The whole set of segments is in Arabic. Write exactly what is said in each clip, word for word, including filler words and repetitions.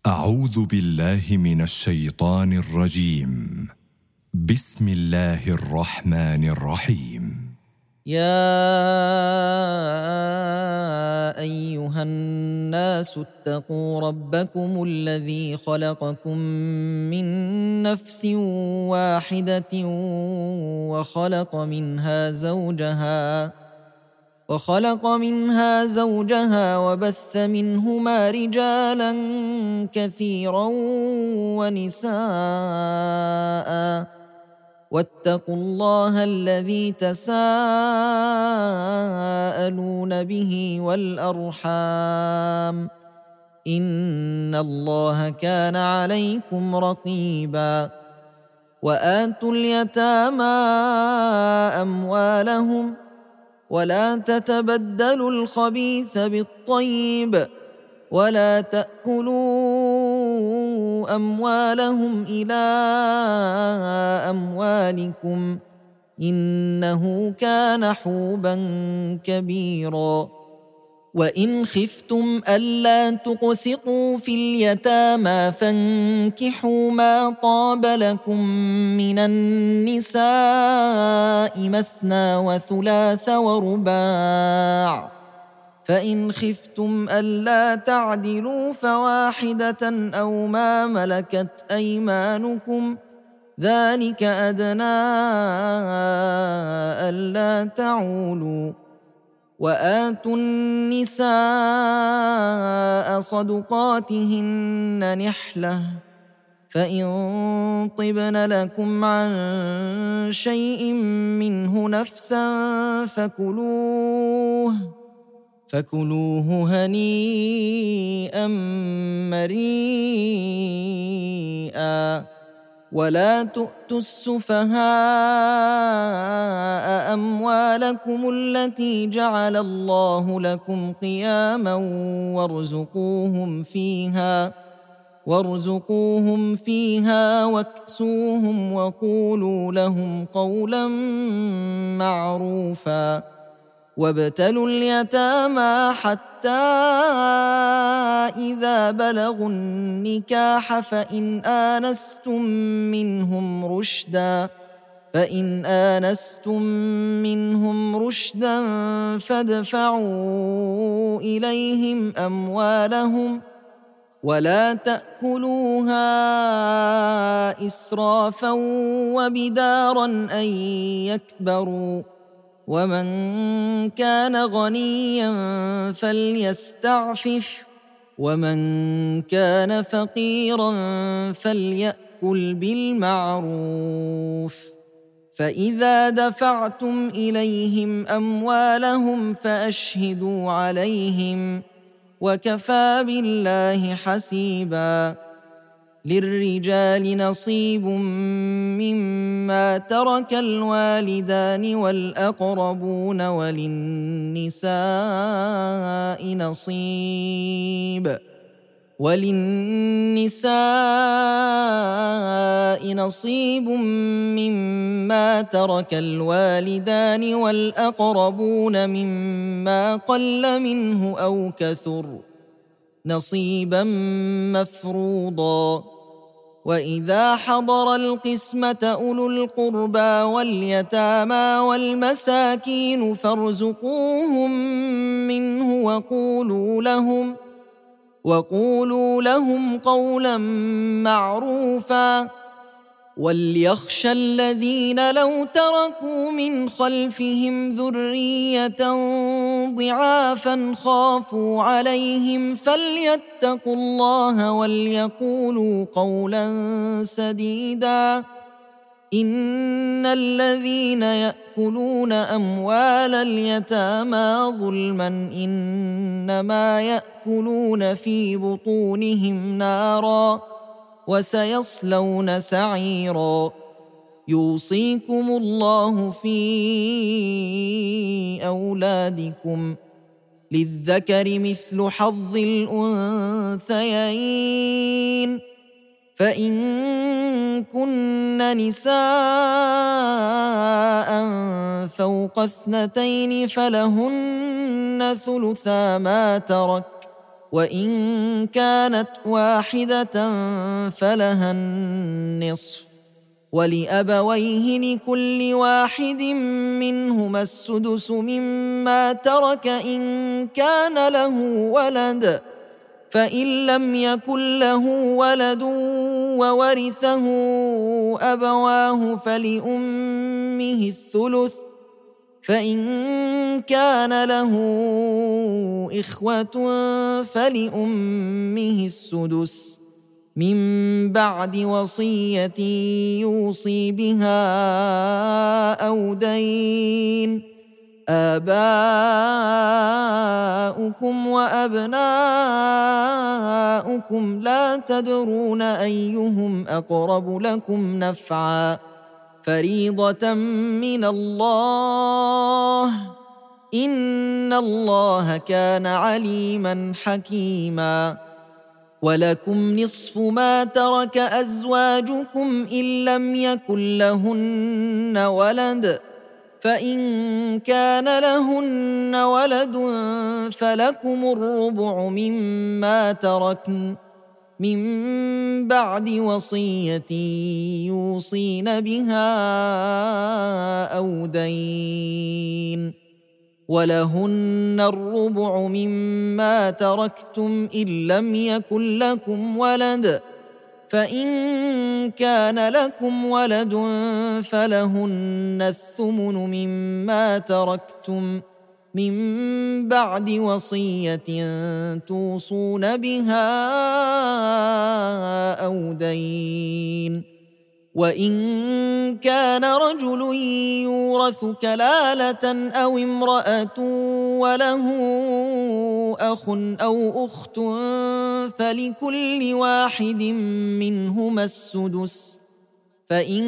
أعوذ بالله من الشيطان الرجيم. بسم الله الرحمن الرحيم. يا أيها الناس اتقوا ربكم الذي خلقكم من نفس واحدة وخلق منها زوجها وخلق منها زوجها وبث منهما رجالا كثيرا ونساء واتقوا الله الذي تساءلون به والأرحام إن الله كان عليكم رقيبا. وآتوا اليتامى أموالهم ولا تتبدلوا الخبيث بالطيب ولا تأكلوا أموالهم إلى أموالكم إنه كان حوبا كبيرا. وإن خفتم ألا تقسطوا في اليتامى فانكحوا ما طاب لكم من النساء مثنى وثلاث ورباع، فإن خفتم ألا تعدلوا فواحدة أو ما ملكت أيمانكم ذلك أدنى ألا تعولوا. وآتوا النساء صدقاتهن نحلة، فإن طبن لكم عن شيء منه نفسا فكلوه فكلوه هنيئا مريئا. ولا تؤتوا السفهاء أموالكم التي جعل الله لكم قياما وارزقوهم فيها وارزقوهم فيها واكسوهم وقولوا لهم قولا معروفا. وابتلوا اليتامى حتى إذا بلغوا النكاح فإن آنستم منهم رشدا فإن آنستم منهم رشدا فادفعوا إليهم أموالهم ولا تأكلوها إسرافا وبدارا أن يكبروا. ومن كان غنيا فليستعفف ومن كان فقيرا فليأكل بالمعروف. فإذا دفعتم إليهم أموالهم فأشهدوا عليهم وكفى بالله حسيبا. للرجال نصيب مما ترك الوالدان والأقربون وللنساء نصيب وللنساء نصيب مما ترك الوالدان والأقربون مما قل منه أو كثر نصيبا مفروضا. وإذا حضر القسمة أولو القربى واليتامى والمساكين فارزقوهم منه وقولوا لهم وقولوا لهم قولا معروفا. وليخشى الذين لو تركوا من خلفهم ذرية ضعافا خافوا عليهم فليتقوا الله وليقولوا قولا سديدا. إن الذين يأكلون أموال اليتامى ظلما إنما يأكلون في بطونهم نارا وسيصلون سعيرا. يوصيكم الله في أولادكم للذكر مثل حظ الأنثيين، فإن كن نساء فوق اثنتين فلهن ثلثا ما ترك وإن كانت واحدة فلها النصف، ولأبويه لكل واحد منهما السدس مما ترك إن كان له ولد، فإن لم يكن له ولد وورثه أبواه فلأمه الثلث، فإن كان له إخوة فلأمه السدس من بعد وصية يوصي بها أو دين. آباؤكم وأبناؤكم لا تدرون أيهم أقرب لكم نفعا، فريضة من الله، إن الله كان عليما حكيما. ولكم نصف ما ترك أزواجكم إن لم يكن لهن ولد، فإن كان لهن ولد فلكم الربع مما تركن من بعد وصية يوصين بها أو دين، ولهن الربع مما تركتم إن لم يكن لكم ولد، فإن كان لكم ولد فلهن الثمن مما تركتم من بعد وصية توصون بها أو دين. وإن كان رجل يورث كلالة أو امرأة وله أخ أو أخت فلكل واحد منهما السدس، فإن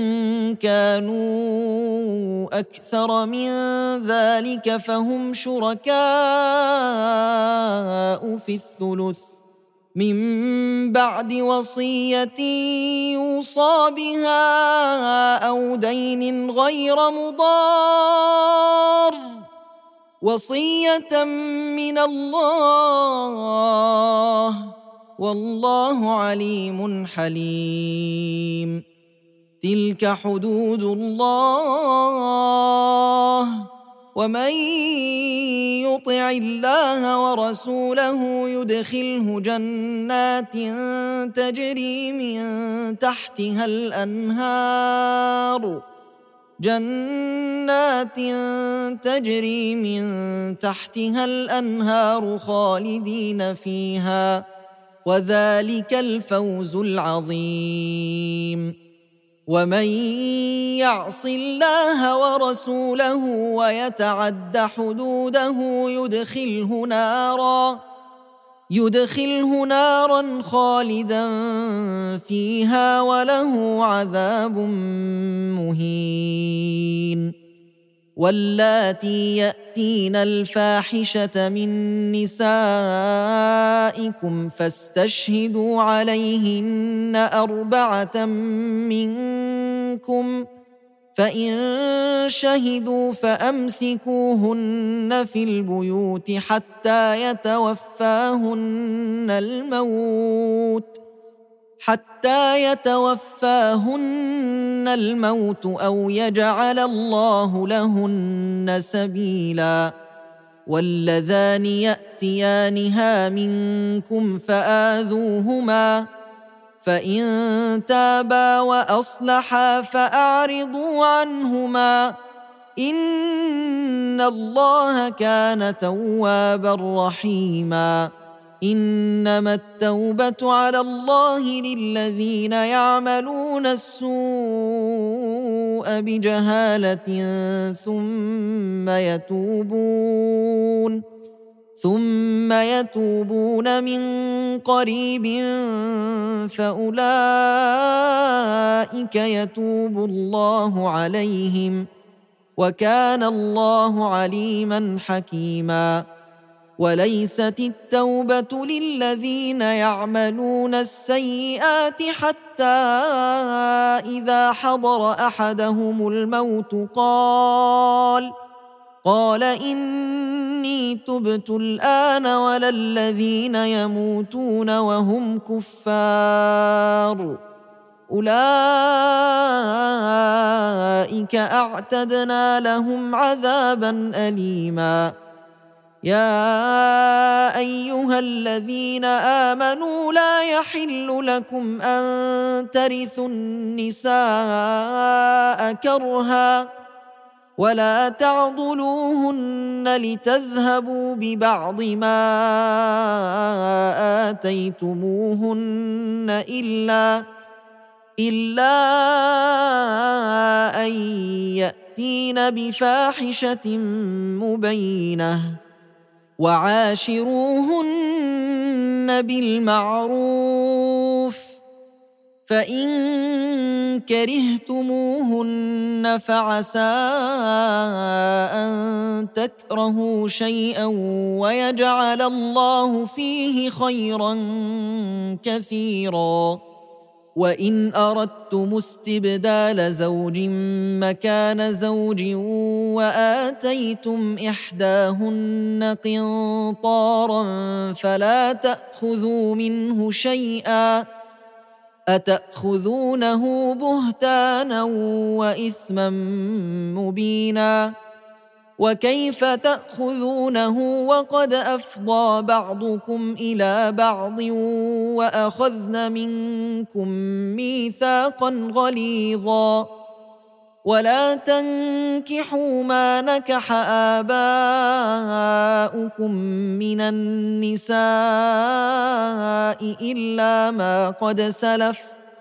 كانوا أكثر من ذلك فهم شركاء في الثلث من بعد وصية يوصى بها أو دين غير مضار، وصية من الله، والله عليم حليم. تلك حدود الله، ومن يطع الله ورسوله يدخله جنات تجري من تحتها الأنهار جنات تجري من تحتها الأنهار خالدين فيها، وذلك الفوز العظيم. ومن يعص الله ورسوله ويتعد حدوده يدخله نارا يدخله نارا خالدا فيها وله عذاب مهين. واللاتي يأتين الفاحشة من نسائكم فاستشهدوا عليهن أربعة منكم، فإن شهدوا فأمسكوهن في البيوت حتى يتوفاهن الموت حتى يتوفاهن الموت أو يجعل الله لهن سبيلا. واللذان يأتيانها منكم فآذوهما، فإن تابا وأصلحا فأعرضوا عنهما، إن الله كان توابا رحيما. إنما التوبة على الله للذين يعملون السوء بجهالة ثم يتوبون ثم يتوبون من قريب فأولئك يتوب الله عليهم، وكان الله عليما حكيما. وليست التوبة للذين يعملون السيئات حتى إذا حضر أحدهم الموت قال قال إني تبت الآن ولا الذين يموتون وهم كفار أولئك أعتدنا لهم عذابا أليما يا أيها الذين آمنوا لا يحل لكم أن ترثوا النساء كرها ولا تعضلوهن لتذهبوا ببعض ما آتيتموهن إلا إلا أن يأتين بفاحشة مبينة وعاشروهن بالمعروف فإن كرهتموهن فعسى أن تكرهوا شيئا ويجعل الله فيه خيرا كثيرا وإن أردتم استبدال زوج مكان زوج وآتيتم إحداهن قنطارا فلا تأخذوا منه شيئا أتأخذونه بهتانا وإثما مبينا وكيف تأخذونه وقد أفضى بعضكم إلى بعض وأخذن منكم ميثاقا غليظا ولا تنكحوا ما نكح آباؤكم من النساء إلا ما قد سلف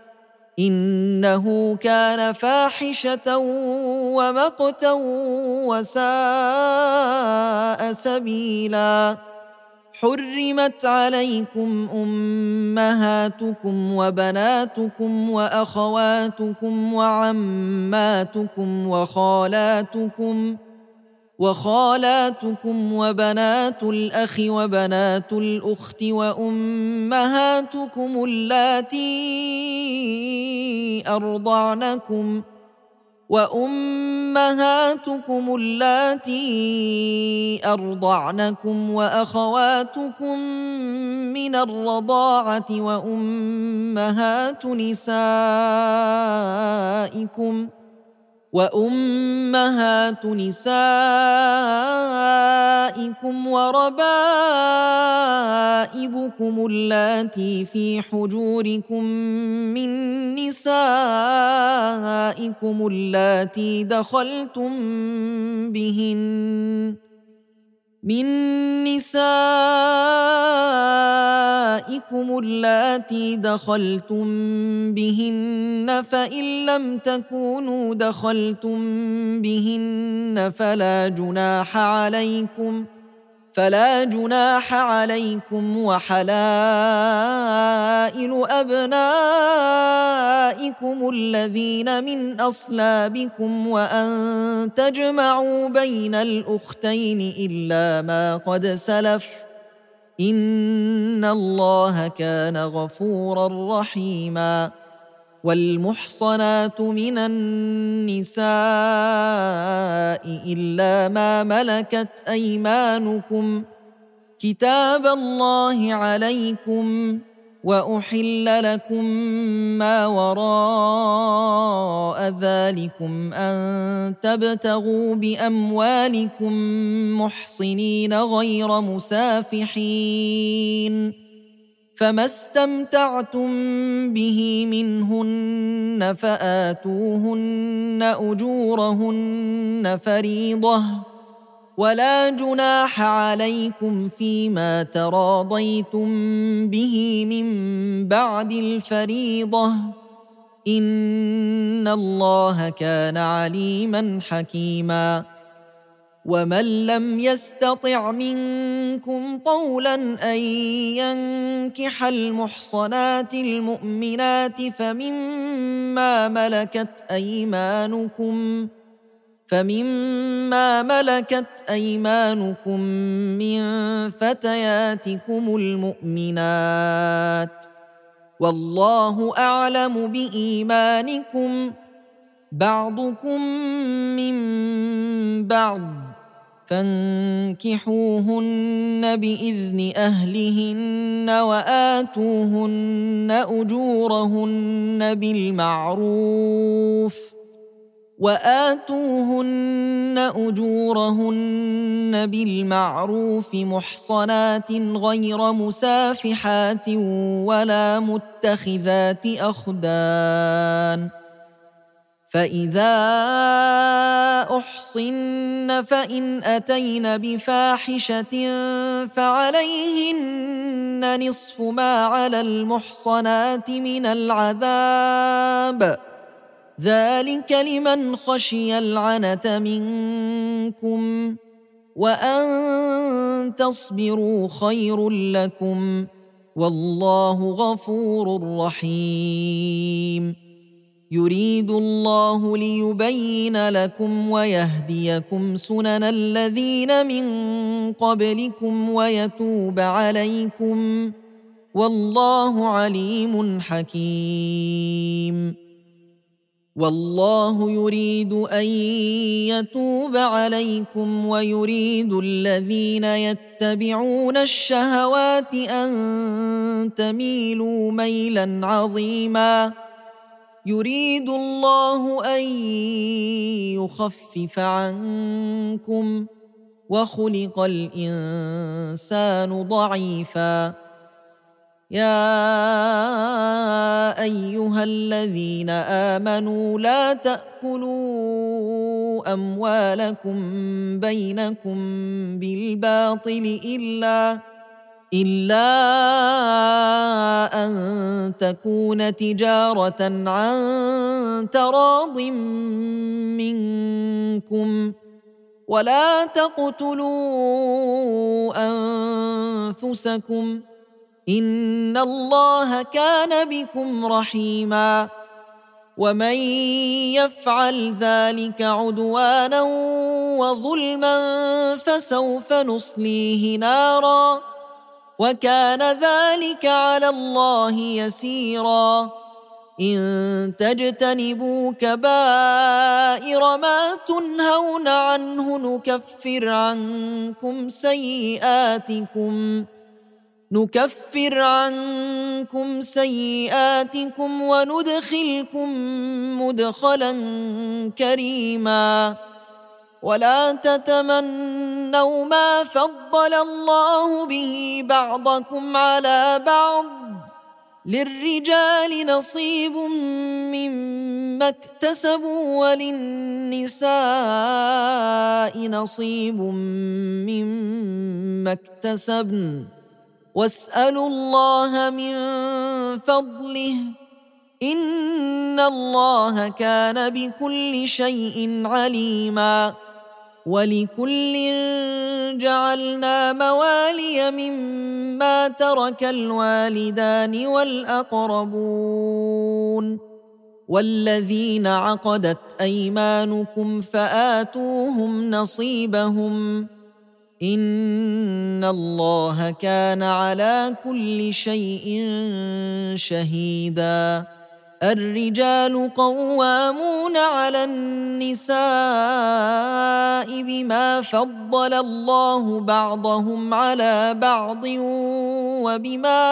إنه كان فاحشة ومقتا وساء سبيلا حرمت عليكم أمهاتكم وبناتكم وأخواتكم وعماتكم وخالاتكم وخالاتكم وبنات الأخ وبنات الأخت وأمهاتكم اللاتي أرضعنكم وأمهاتكم اللاتي أرضعنكم وأخواتكم من الرضاعة وأمهات نسائكم وأمهات نسائكم وربائبكم اللاتي في حجوركم من نسائكم اللاتي دخلتم بهن من نسائكم اللاتي دخلتم بهن فإن لم تكونوا دخلتم بهن فلا جناح عليكم فلا جناح عليكم وحلائل أبنائكم الذين من أصلابكم وأن تجمعوا بين الأختين إلا ما قد سلف إن الله كان غفورا رحيما والمحصنات من النساء إلا ما ملكت أيمانكم كتاب الله عليكم وأحل لكم ما وراء ذلكم أن تبتغوا بأموالكم محصنين غير مسافحين فما استمتعتم به منهن فآتوهن أجورهن فريضة ولا جناح عليكم فيما تراضيتم به من بعد الفريضة إن الله كان عليما حكيما ومن لم يستطع منكم طولا أن ينكح المحصنات المؤمنات فمما ملكت أيمانكم فمما ملكت أيمانكم من فتياتكم المؤمنات والله أعلم بإيمانكم بعضكم من بعض فانكحوهن بإذن أهلهن وآتوهن أجورهن بالمعروف وآتوهن أجورهن بالمعروف محصنات غير مسافحات ولا متخذات أخدان فإذا أحصن فإن أتين بفاحشة فعليهن نصف ما على المحصنات من العذاب ذلك لمن خشي العنة منكم وأن تصبروا خير لكم والله غفور رحيم يريد الله ليبين لكم ويهديكم سنن الذين من قبلكم ويتوب عليكم والله عليم حكيم والله يريد أن يتوب عليكم ويريد الذين يتبعون الشهوات أن تميلوا ميلا عظيما يريد الله أن يخفف عنكم وخلق الإنسان ضعيفا يا أيها الذين آمنوا لا تأكلوا أموالكم بينكم بالباطل إلا إلا أن تكون تجارة عن تراض منكم ولا تقتلوا أنفسكم إن الله كان بكم رحيما ومن يفعل ذلك عدوانا وظلما فسوف نصليه نارا وكان ذلك على الله يسيرا إن تجتنبوا كبائر ما تنهون عنه نكفر عنكم سيئاتكم نكفر عنكم سيئاتكم وندخلكم مدخلا كريما ولا تتمنوا ما فضل الله به بعضكم على بعض للرجال نصيب مما اكتسبوا وللنساء نصيب مما اكتسبن واسألوا الله من فضله إن الله كان بكل شيء عليما ولكل جعلنا موالي مما ترك الوالدان والأقربون والذين عقدت أيمانكم فآتوهم نصيبهم إن الله كان على كل شيء شهيدا الرجال قوامون على النساء بما فضل الله بعضهم على بعض وبما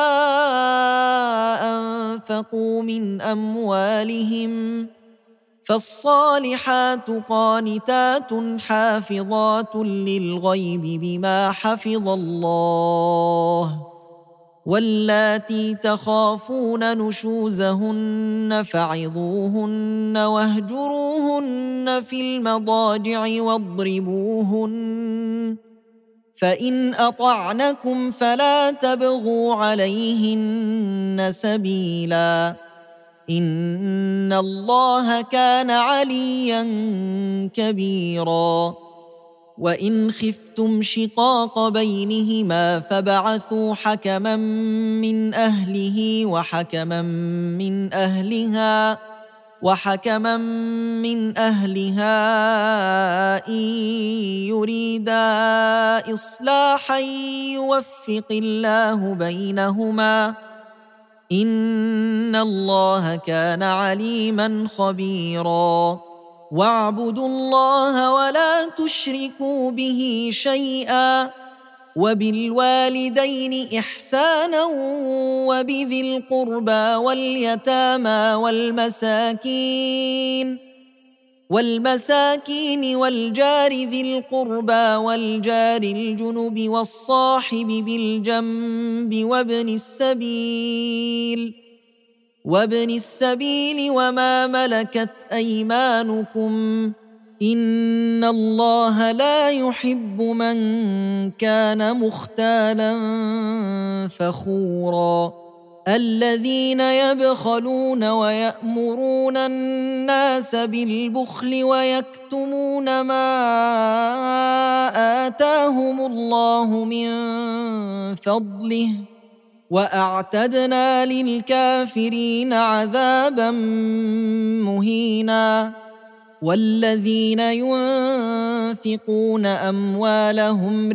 أنفقوا من أموالهم فالصالحات قانتات حافظات للغيب بما حفظ الله واللاتي تخافون نشوزهن فعظوهن واهجروهن في المضاجع واضربوهن فإن أطعنكم فلا تبغوا عليهن سبيلا إن الله كان عليا كبيرا وإن خفتم شقاق بينهما فبعثوا حكما من أهله وحكما من أهلها وحكما من أهلها إن يريدا إصلاحا يوفق الله بينهما إن الله كان عليما خبيرا واعبدوا الله ولا تشركوا به شيئا وبالوالدين إحسانا وبذي القربى واليتامى والمساكين والمساكين والجار ذي القربى والجار الجنب والصاحب بالجنب وابن السبيل وابن السبيل وما ملكت أيمانكم إن الله لا يحب من كان مختالا فخورا الذين يبخلون ويأمرون الناس بالبخل ويكتمون ما آتاهم الله من فضله وأعتدنا للكافرين عذابا مهينا والذين ينفقون أموالهم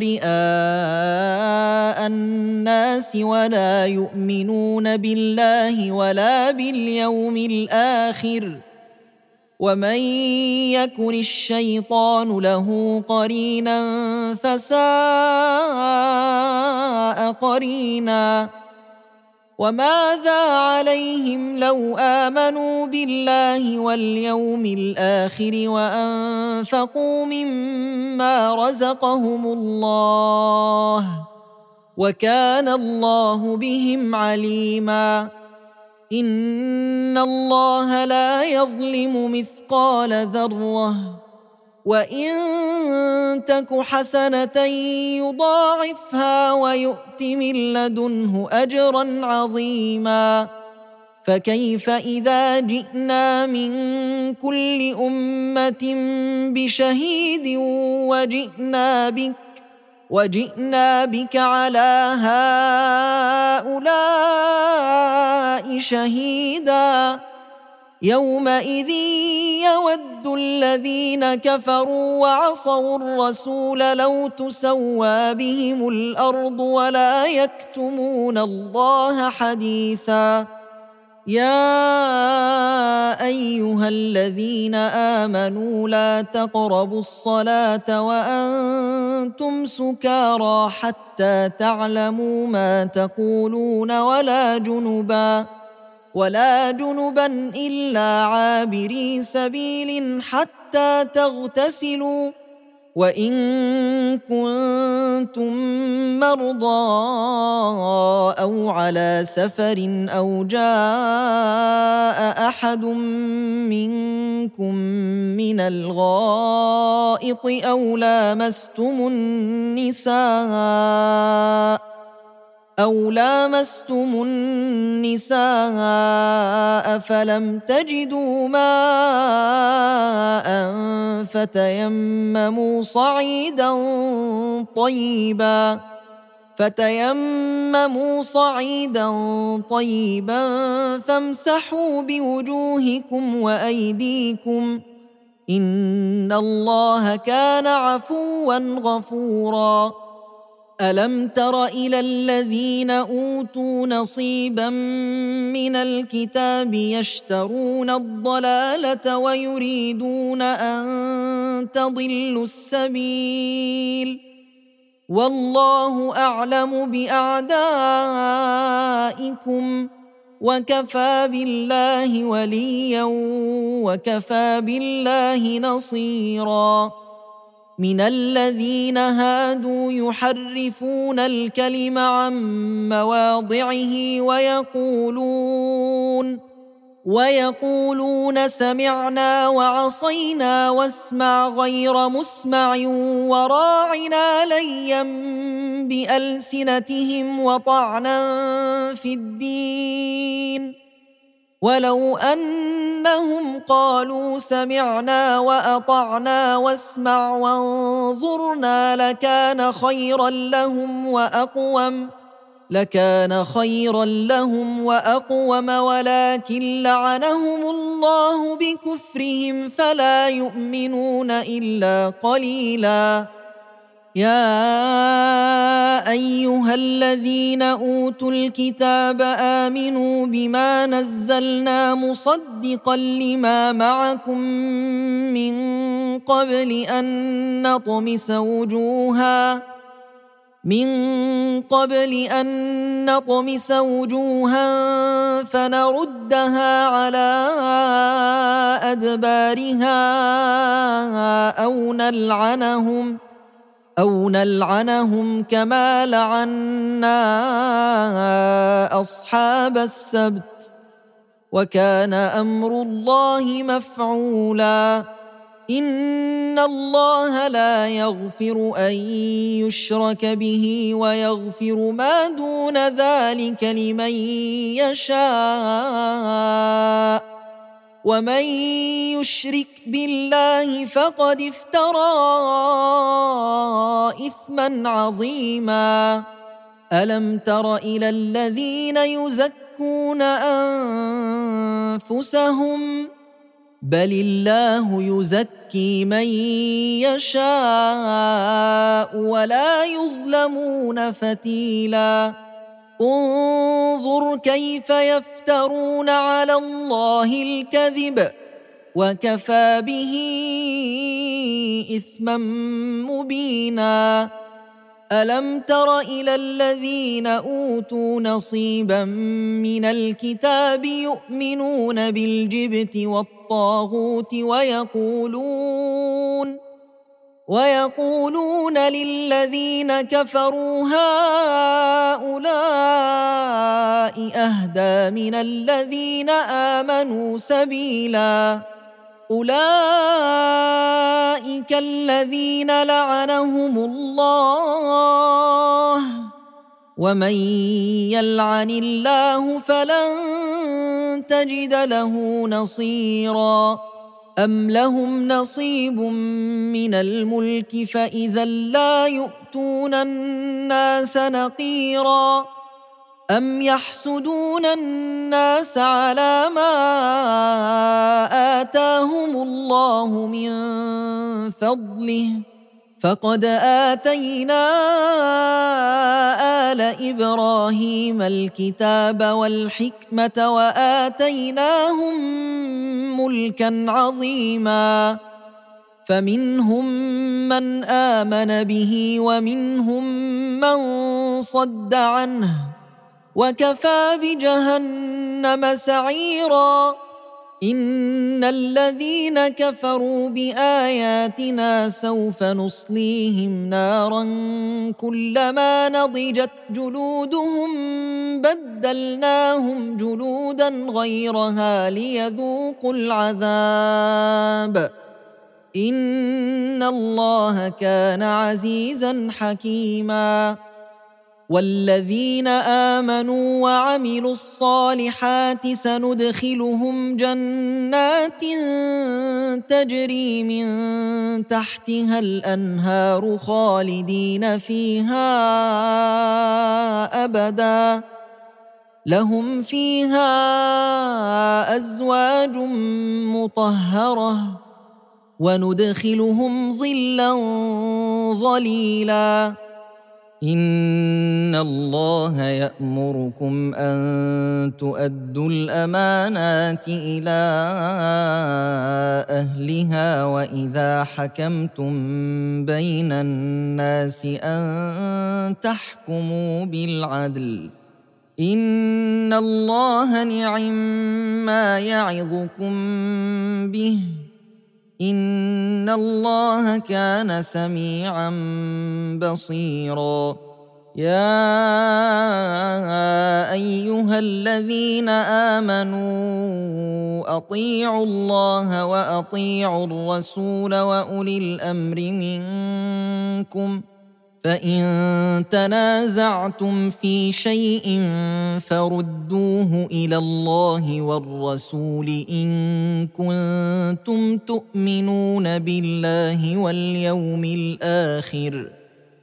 رئاء الناس ولا يؤمنون بالله ولا باليوم الآخر ومن يكن الشيطان له قرينا فساء قرينا وماذا عليهم لو آمنوا بالله واليوم الآخر وأنفقوا مما رزقهم الله وكان الله بهم عليما إن الله لا يظلم مثقال ذرة وإن تك حسنة يضاعفها ويؤت من لدنه أجرا عظيما فكيف إذا جئنا من كل أمة بشهيد وجئنا بك وجئنا بك على هؤلاء شهيدا يومئذ يود الذين كفروا وعصوا الرسول لو تسوى بهم الأرض ولا يكتمون الله حديثا يا أيها الذين آمنوا لا تقربوا الصلاة وأنتم سكارى حتى تعلموا ما تقولون ولا جنبا ولا جنبا إلا عابري سبيل حتى تغتسلوا وإن كنتم مرضى أو على سفر أو جاء أحد منكم من الغائط أو لامستم النساء أو لامستم النساء فلم تجدوا ماء فتيمموا صعيدا طيبا فتيمموا صعيدا طيبا فامسحوا بوجوهكم وأيديكم إن الله كان عفوا غفورا ألم تر إلى الذين أوتوا نصيبا من الكتاب يشترون الضلالة ويريدون أن تضلوا السبيل والله أعلم بأعدائكم وكفى بالله وليا وكفى بالله نصيرا من الذين هادوا يحرفون الكلم عن مواضعه ويقولون ويقولون سمعنا وعصينا واسمع غير مسمع وراعنا ليا بألسنتهم وطعنا في الدين ولو أنهم قالوا سمعنا وأطعنا واسمع وانظرنا لكان خيرا لهم وأقوم لكان خيرا لهم وأقوم ولكن لعنهم الله بكفرهم فلا يؤمنون إلا قليلا يا أيها الذين أوتوا الكتاب آمنوا بما نزلنا مصدقا لما معكم من قبل أن نطمس وجوها من قبل أن نطمس وجوها فنردها على أدبارها أو نلعنهم أو نلعنهم كما لعنا أصحاب السبت وكان أمر الله مفعولا إن الله لا يغفر أن يشرك به ويغفر ما دون ذلك لمن يشاء ومن يشرك بالله فقد افترى إثما عظيما ألم تر إلى الذين يزكون أنفسهم بل الله يزكي من يشاء ولا يظلمون فتيلا انظر كيف يفترون على الله الكذب وكفى به إثما مبينا ألم تر إلى الذين أوتوا نصيبا من الكتاب يؤمنون بالجبت والطاغوت ويقولون ويقولون للذين كفروا هؤلاء أهدى من الذين آمنوا سبيلا أولئك الذين لعنهم الله ومن يلعن الله فلن تجد له نصيرا أم لهم نصيب من الملك فإذا لا يؤتون الناس نقيرا أم يحسدون الناس على ما آتاهم الله من فضله فقد آتينا آل إبراهيم الكتاب والحكمة وآتيناهم ملكا عظيما فمنهم من آمن به ومنهم من صد عنه وكفى بجهنم سعيرا إن الذين كفروا بآياتنا سوف نصليهم نارا كلما نضجت جلودهم بدلناهم جلودا غيرها ليذوقوا العذاب إن الله كان عزيزا حكيما والذين آمنوا وعملوا الصالحات سندخلهم جنات تجري من تحتها الأنهار خالدين فيها أبدا لهم فيها أزواج مطهرة وندخلهم ظلا ظليلا إن الله يأمركم أن تؤدوا الأمانات إلى أهلها وإذا حكمتم بين الناس أن تحكموا بالعدل إن الله نعم يعظكم به إن الله كان سميعا بصيرا يا أيها الذين آمنوا أطيعوا الله وأطيعوا الرسول وأولي الأمر منكم فإن تنازعتم في شيء فردوه إلى الله والرسول إن كنتم تؤمنون بالله واليوم الآخر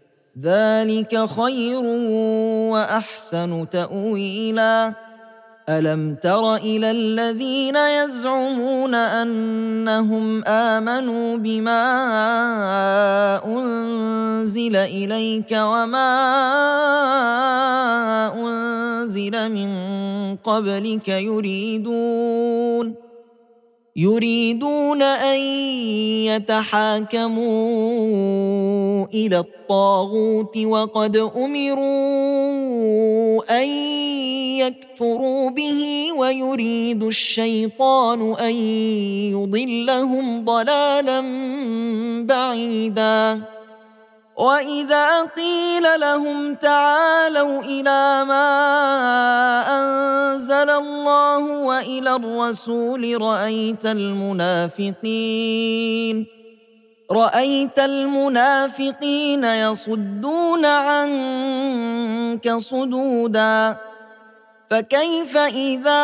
ذلك خير وأحسن تأويلا ألم تر إلى الذين يزعمون أنهم آمنوا بما أنزل إليك وما أنزل من قبلك يريدون يريدون أن يتحاكموا إلى الطاغوت وقد أمروا أن يكفروا به ويريد الشيطان أن يضلهم ضلالا بعيدا وإذا قيل لهم تعالوا إلى ما أنزل الله وإلى الرسول رأيت المنافقين رأيت المنافقين يصدون عنك صدودا فكيف إذا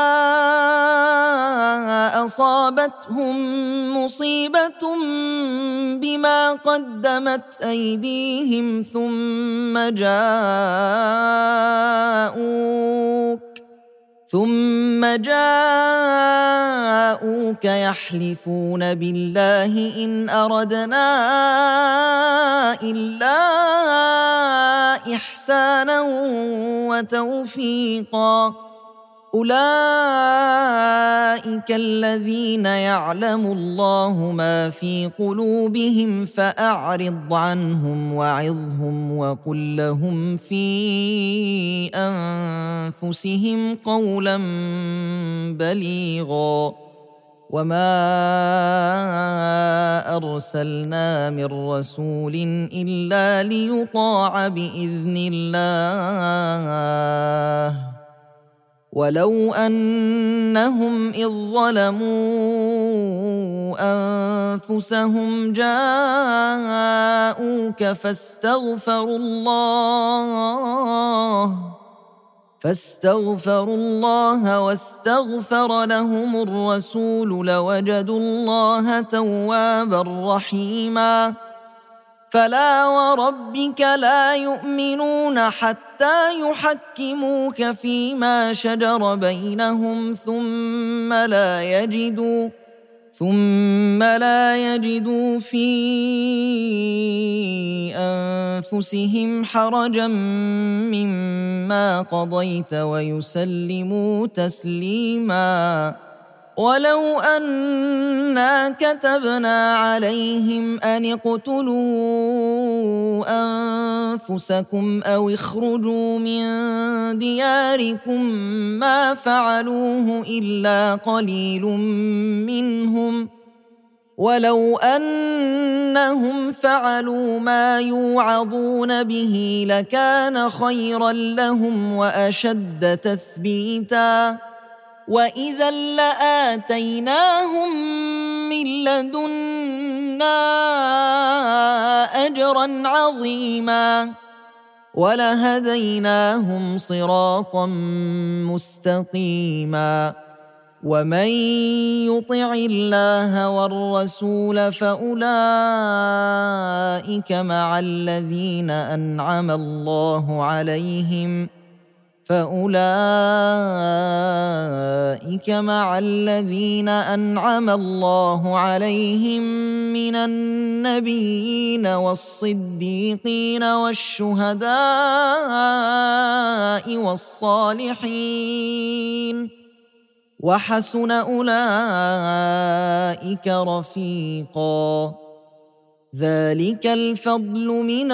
أصابتهم مصيبة بما قدمت أيديهم ثم جاءوك ثم جاءوك يحلفون بالله إن أردنا إلا إحسانا وتوفيقا أولئك الذين يعلم الله ما في قلوبهم فأعرض عنهم وعظهم وقل لهم في أنفسهم قولا بليغا وما أرسلنا من رسول إلا ليطاع بإذن الله ولو أنهم إذ ظلموا أنفسهم جاءوك فاستغفروا الله فاستغفروا الله واستغفر لهم الرسول لوجدوا الله توابا رحيما فلا وربك لا يؤمنون حتى يحكموك فيما شجر بينهم ثم لا يجدوا ثم لا يجدوا في أنفسهم حرجا مما قضيت ويسلموا تسليما ولو أنا كتبنا عليهم أن اقتلوا أنفسكم أو اخرجوا من دياركم ما فعلوه إلا قليل منهم ولو أنهم فعلوا ما يوعظون به لكان خيرا لهم وأشد تثبيتا وإذا لآتيناهم من لدنا أجرا عظيما ولهديناهم صراطا مستقيما ومن يطع الله والرسول فأولئك مع الذين أنعم الله عليهم فأولئك مع الذين أنعم الله عليهم من النبيين والصديقين والشهداء والصالحين وحسن أولئك رفيقا ذلك الفضل من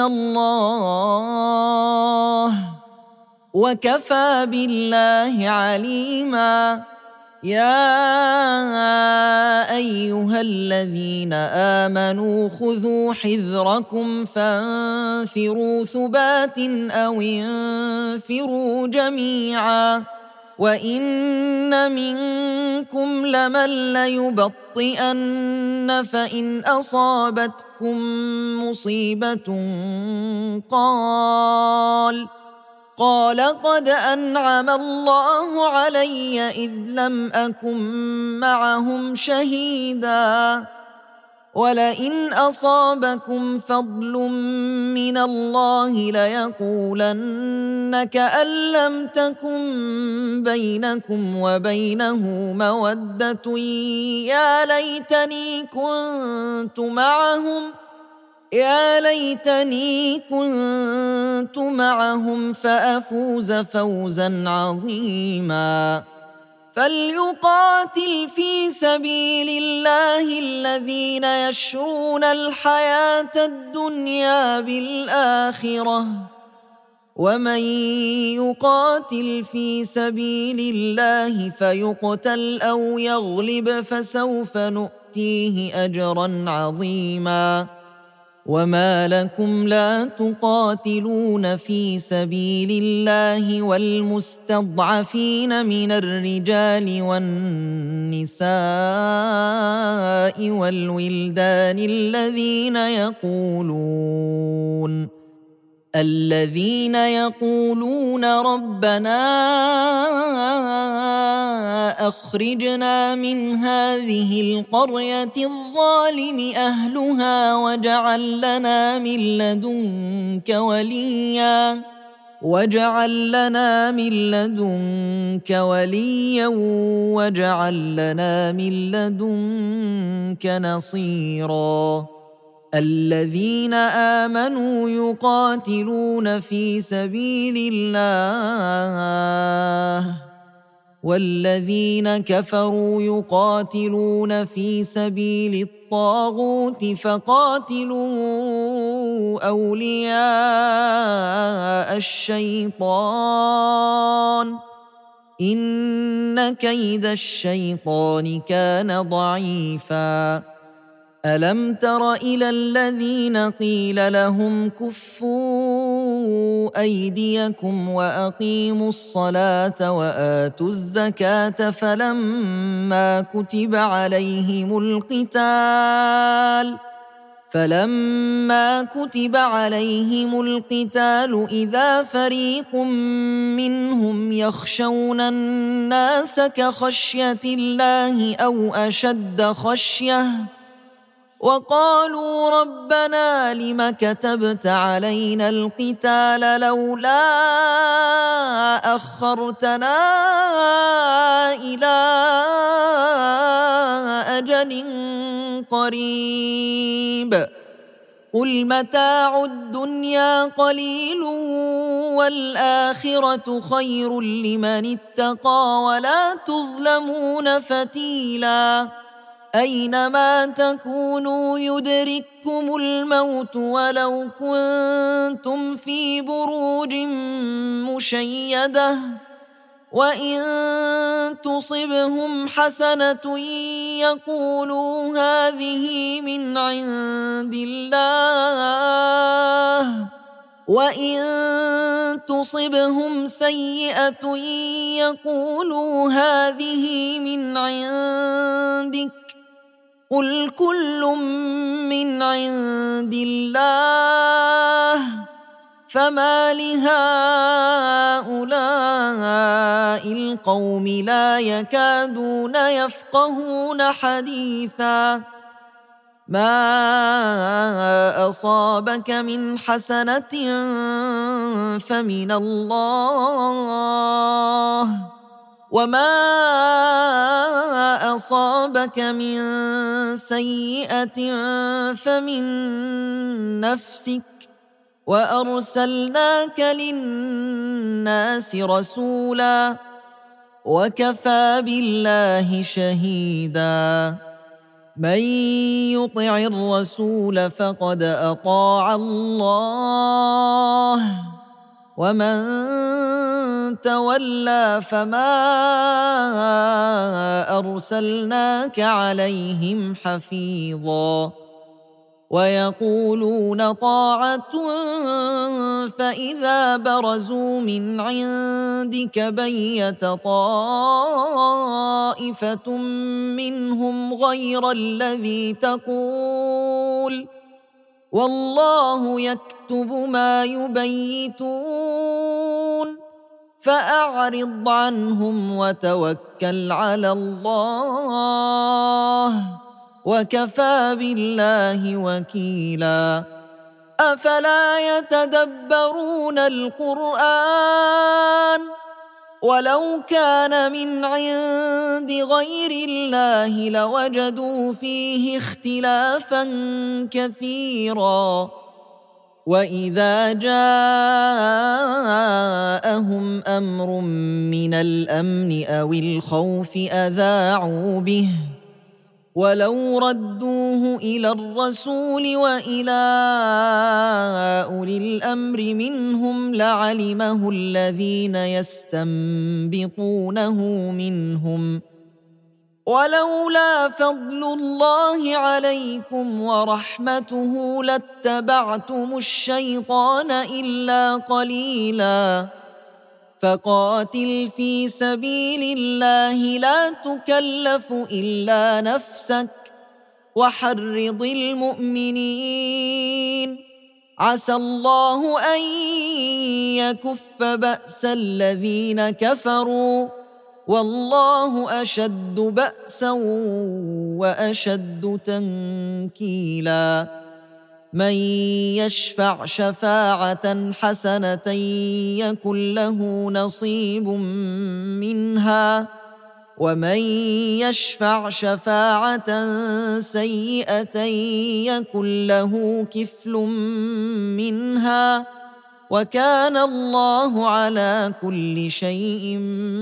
الله وكفى بالله عليما يا أيها الذين آمنوا خذوا حذركم فانفروا ثبات أو انفروا جميعا وإن منكم لمن ليبطئن فإن أصابتكم مصيبة قال قال قد أنعم الله علي إذ لم أكن معهم شهيدا ولئن أصابكم فضل من الله ليقولن كأن لم تكن بينكم وبينه مودة يا ليتني كنت معهم يا ليتني كنت معهم فأفوز فوزا عظيما فليقاتل في سبيل الله الذين يشرون الحياة الدنيا بالآخرة ومن يقاتل في سبيل الله فيقتل أو يغلب فسوف نؤتيه أجرا عظيما وما لكم لا تقاتلون في سبيل الله والمستضعفين من الرجال والنساء والولدان الذين يقولون الذين يقولون ربنا أخرجنا من هذه القرية الظالم أهلها واجعل لنا من لدنك وليا واجعل لنا من لدنك وليا واجعل لنا من لدنك نصيرا الذين آمنوا يقاتلون في سبيل الله والذين كفروا يقاتلون في سبيل الطاغوت فقاتلوا أولياء الشيطان إن كيد الشيطان كان ضعيفا ألم تر إلى الذين قيل لهم كفوا أيديكم وأقيموا الصلاة وآتوا الزكاة فلما كتب عليهم القتال فلما كتب عليهم القتال إذا فريق منهم يخشون الناس كخشية الله أو أشد خشية وقالوا ربنا لم كتبت علينا القتال لولا أخرتنا إلى أجل قريب قل متاع الدنيا قليل والآخرة خير لمن اتقى ولا تظلمون فتيلا أينما تكونوا يدرككم الموت ولو كنتم في بروج مشيدة وإن تصبهم حسنة يقولوا هذه من عند الله وإن تصبهم سيئة يقولوا هذه من عندك قل كل من عند الله فما لهؤلاء القوم لا يكادون يفقهون حديثا ما أصابك من حسنة فمن الله وما أصابك من سيئة فمن نفسك وأرسلناك للناس رسولا وكفى بالله شهيدا من يطع الرسول فقد أطاع الله ومن تولى فما أرسلناك عليهم حفيظا ويقولون طاعة فإذا برزوا من عندك بيت طائفة منهم غير الذي تقول والله يكتب ما يبيتون فأعرض عنهم وتوكل على الله وكفى بالله وكيلا أفلا يتدبرون القرآن ولو كان من عند غير الله لوجدوا فيه اختلافا كثيرا وإذا جاءهم أمر من الأمن أو الخوف أذاعوا به ولو ردوه إلى الرسول وإلى أولي الأمر منهم لعلمه الذين يستنبطونه منهم ولولا فضل الله عليكم ورحمته لاتبعتم الشيطان إلا قليلا فقاتل في سبيل الله لا تكلف إلا نفسك وحرض المؤمنين عسى الله أن يكف بأس الذين كفروا والله أشد بأسا وأشد تنكيلا من يشفع شفاعة حسنة يكن له نصيب منها ومن يشفع شفاعة سيئة يكن له كفل منها وكان الله على كل شيء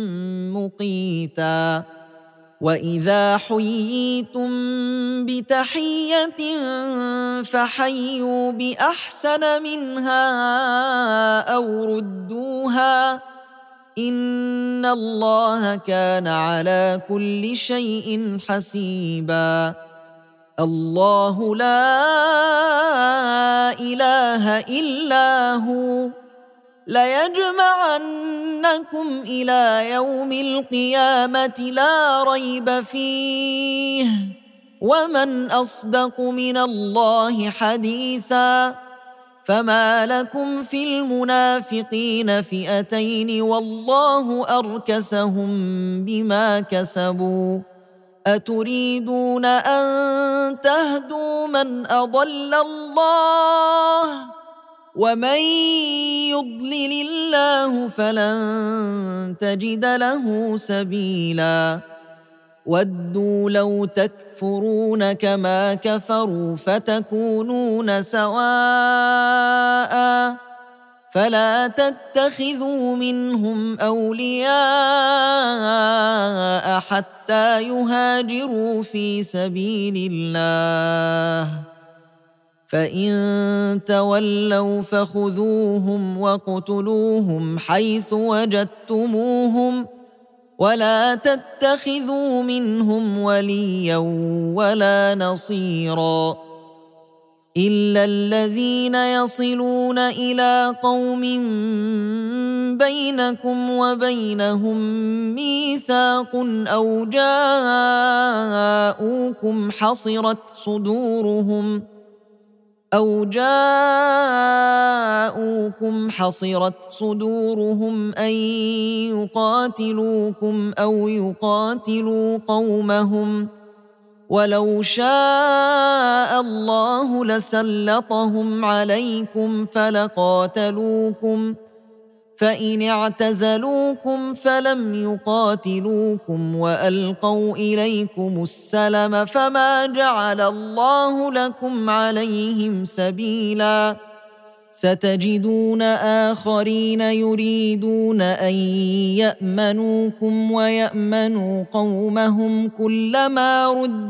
مقيتا وإذا حييتم بتحية فحيوا بأحسن منها أو ردوها إن الله كان على كل شيء حسيبا الله لا إله إلا هو ليجمعنكم إلى يوم القيامة لا ريب فيه ومن أصدق من الله حديثا فما لكم في المنافقين فئتين والله أركسهم بما كسبوا أتريدون أن تهدوا من أضل الله ومن يضلل الله فلن تجد له سبيلا ودوا لو تكفرون كما كفروا فتكونون سواء فلا تتخذوا منهم أولياء حتى يهاجروا في سبيل الله فإن تولوا فخذوهم وقتلوهم حيث وجدتموهم ولا تتخذوا منهم وليا ولا نصيرا إلا الذين يصلون إلى قوم بينكم وبينهم ميثاق أو جاءوكم حصرت صدورهم أو جاءوكم حصرت صدورهم أن يقاتلوكم أو يقاتلوا قومهم ولو شاء الله لسلطهم عليكم فلقاتلوكم فإن اعتزلوكم فلم يقاتلوكم وألقوا إليكم السلم فما جعل الله لكم عليهم سبيلا ستجدون آخرين يريدون أن يأمنوكم ويأمنوا قومهم كلما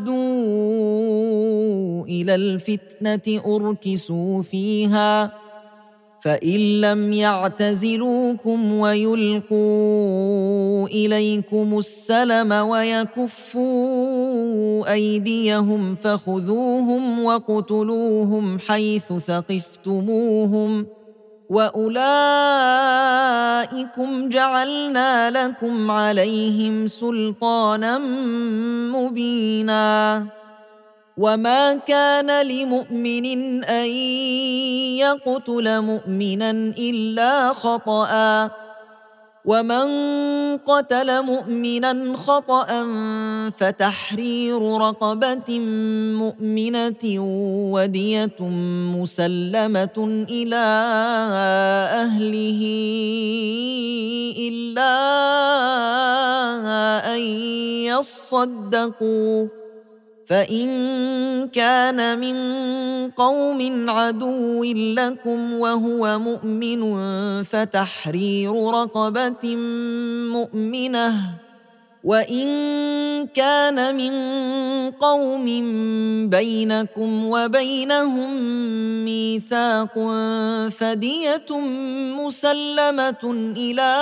ردوا إلى الفتنة أركسوا فيها فإن لم يعتزلوكم ويلقوا إليكم السلم ويكفوا أيديهم فخذوهم وقتلوهم حيث ثقفتموهم وأولئكم جعلنا لكم عليهم سلطانا مبينا وما كان لمؤمن أن يقتل مؤمنا إلا خطأ ومن قتل مؤمنا خطأ فتحرير رقبة مؤمنة ودية مسلمة إلى أهله إلا أن يصدقوا، فإن كان من قوم عدو لكم وهو مؤمن فتحرير رقبة مؤمنة، وإن كان من قوم بينكم وبينهم ميثاق فدية مسلمة إلى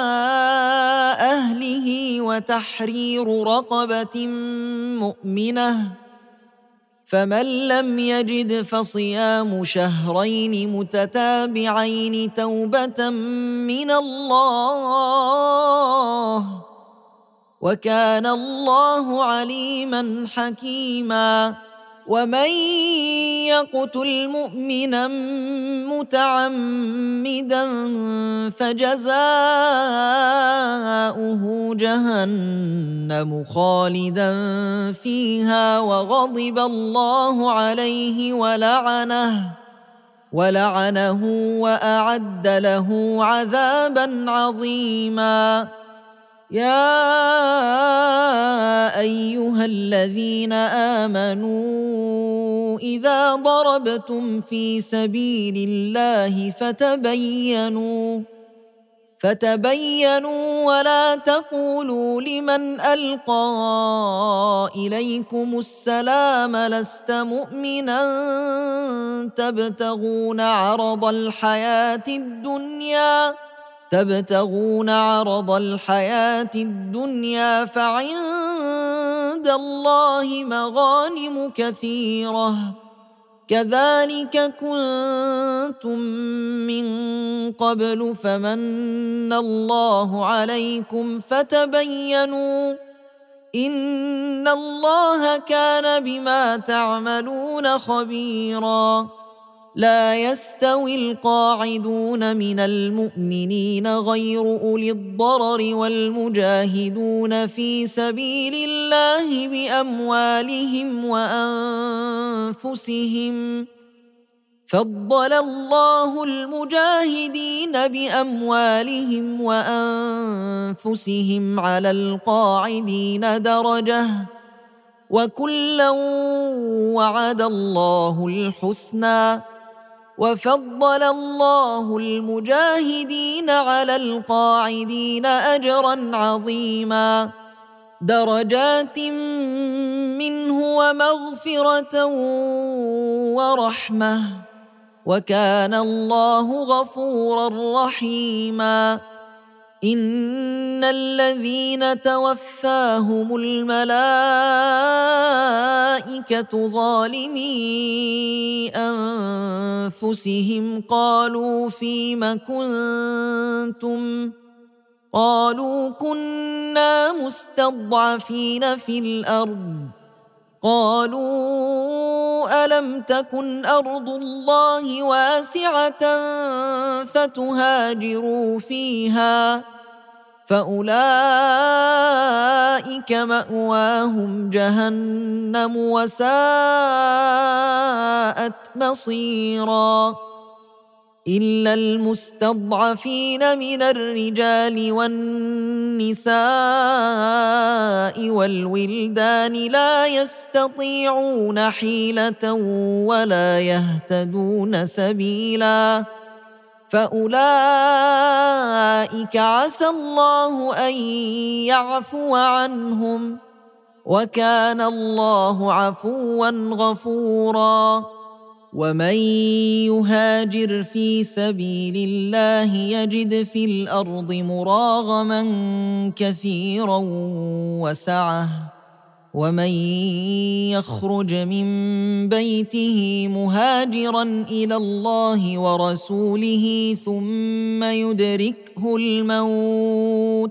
أهله وتحرير رقبة مؤمنة، فمن لم يجد فصيام شهرين متتابعين توبة من الله، وكان الله عليما حكيما. ومن يقتل مؤمنا متعمدا فجزاؤه جهنم خالدا فيها وغضب الله عليه ولعنه ولعنه وأعد له عذابا عظيما. يا أيها الذين آمنوا إذا ضربتم في سبيل الله فتبينوا فتبينوا ولا تقولوا لمن ألقى إليكم السلام لست مؤمنا تبتغون عرض الحياة الدنيا تبتغون عرض الحياة الدنيا فعند الله مغانم كثيرة كذلك كنتم من قبل فمن الله عليكم فتبينوا إن الله كان بما تعملون خبيرا. لا يستوي القاعدون من المؤمنين غير أولي الضرر والمجاهدون في سبيل الله بأموالهم وأنفسهم، فضل الله المجاهدين بأموالهم وأنفسهم على القاعدين درجة، وكلا وعد الله الحسنى، وفضل الله المجاهدين على القاعدين أجرا عظيما، درجات منه ومغفرة ورحمة، وكان الله غفورا رحيما. إن الذين توفاهم الملائكة ظالمي أنفسهم قالوا فيم كنتم قالوا كنا مستضعفين في الأرض قالوا ألم تكن أرض الله واسعة فتهاجروا فيها فأولئك مأواهم جهنم وساءت مصيرا. إلا المستضعفين من الرجال والنساء والولدان لا يستطيعون حيلة ولا يهتدون سبيلا، فأولئك عسى الله أن يعفو عنهم، وكان الله عفوا غفورا. ومن يهاجر في سبيل الله يجد في الأرض مراغما كثيرا وسعة، ومن يخرج من بيته مهاجرا إلى الله ورسوله ثم يدركه الموت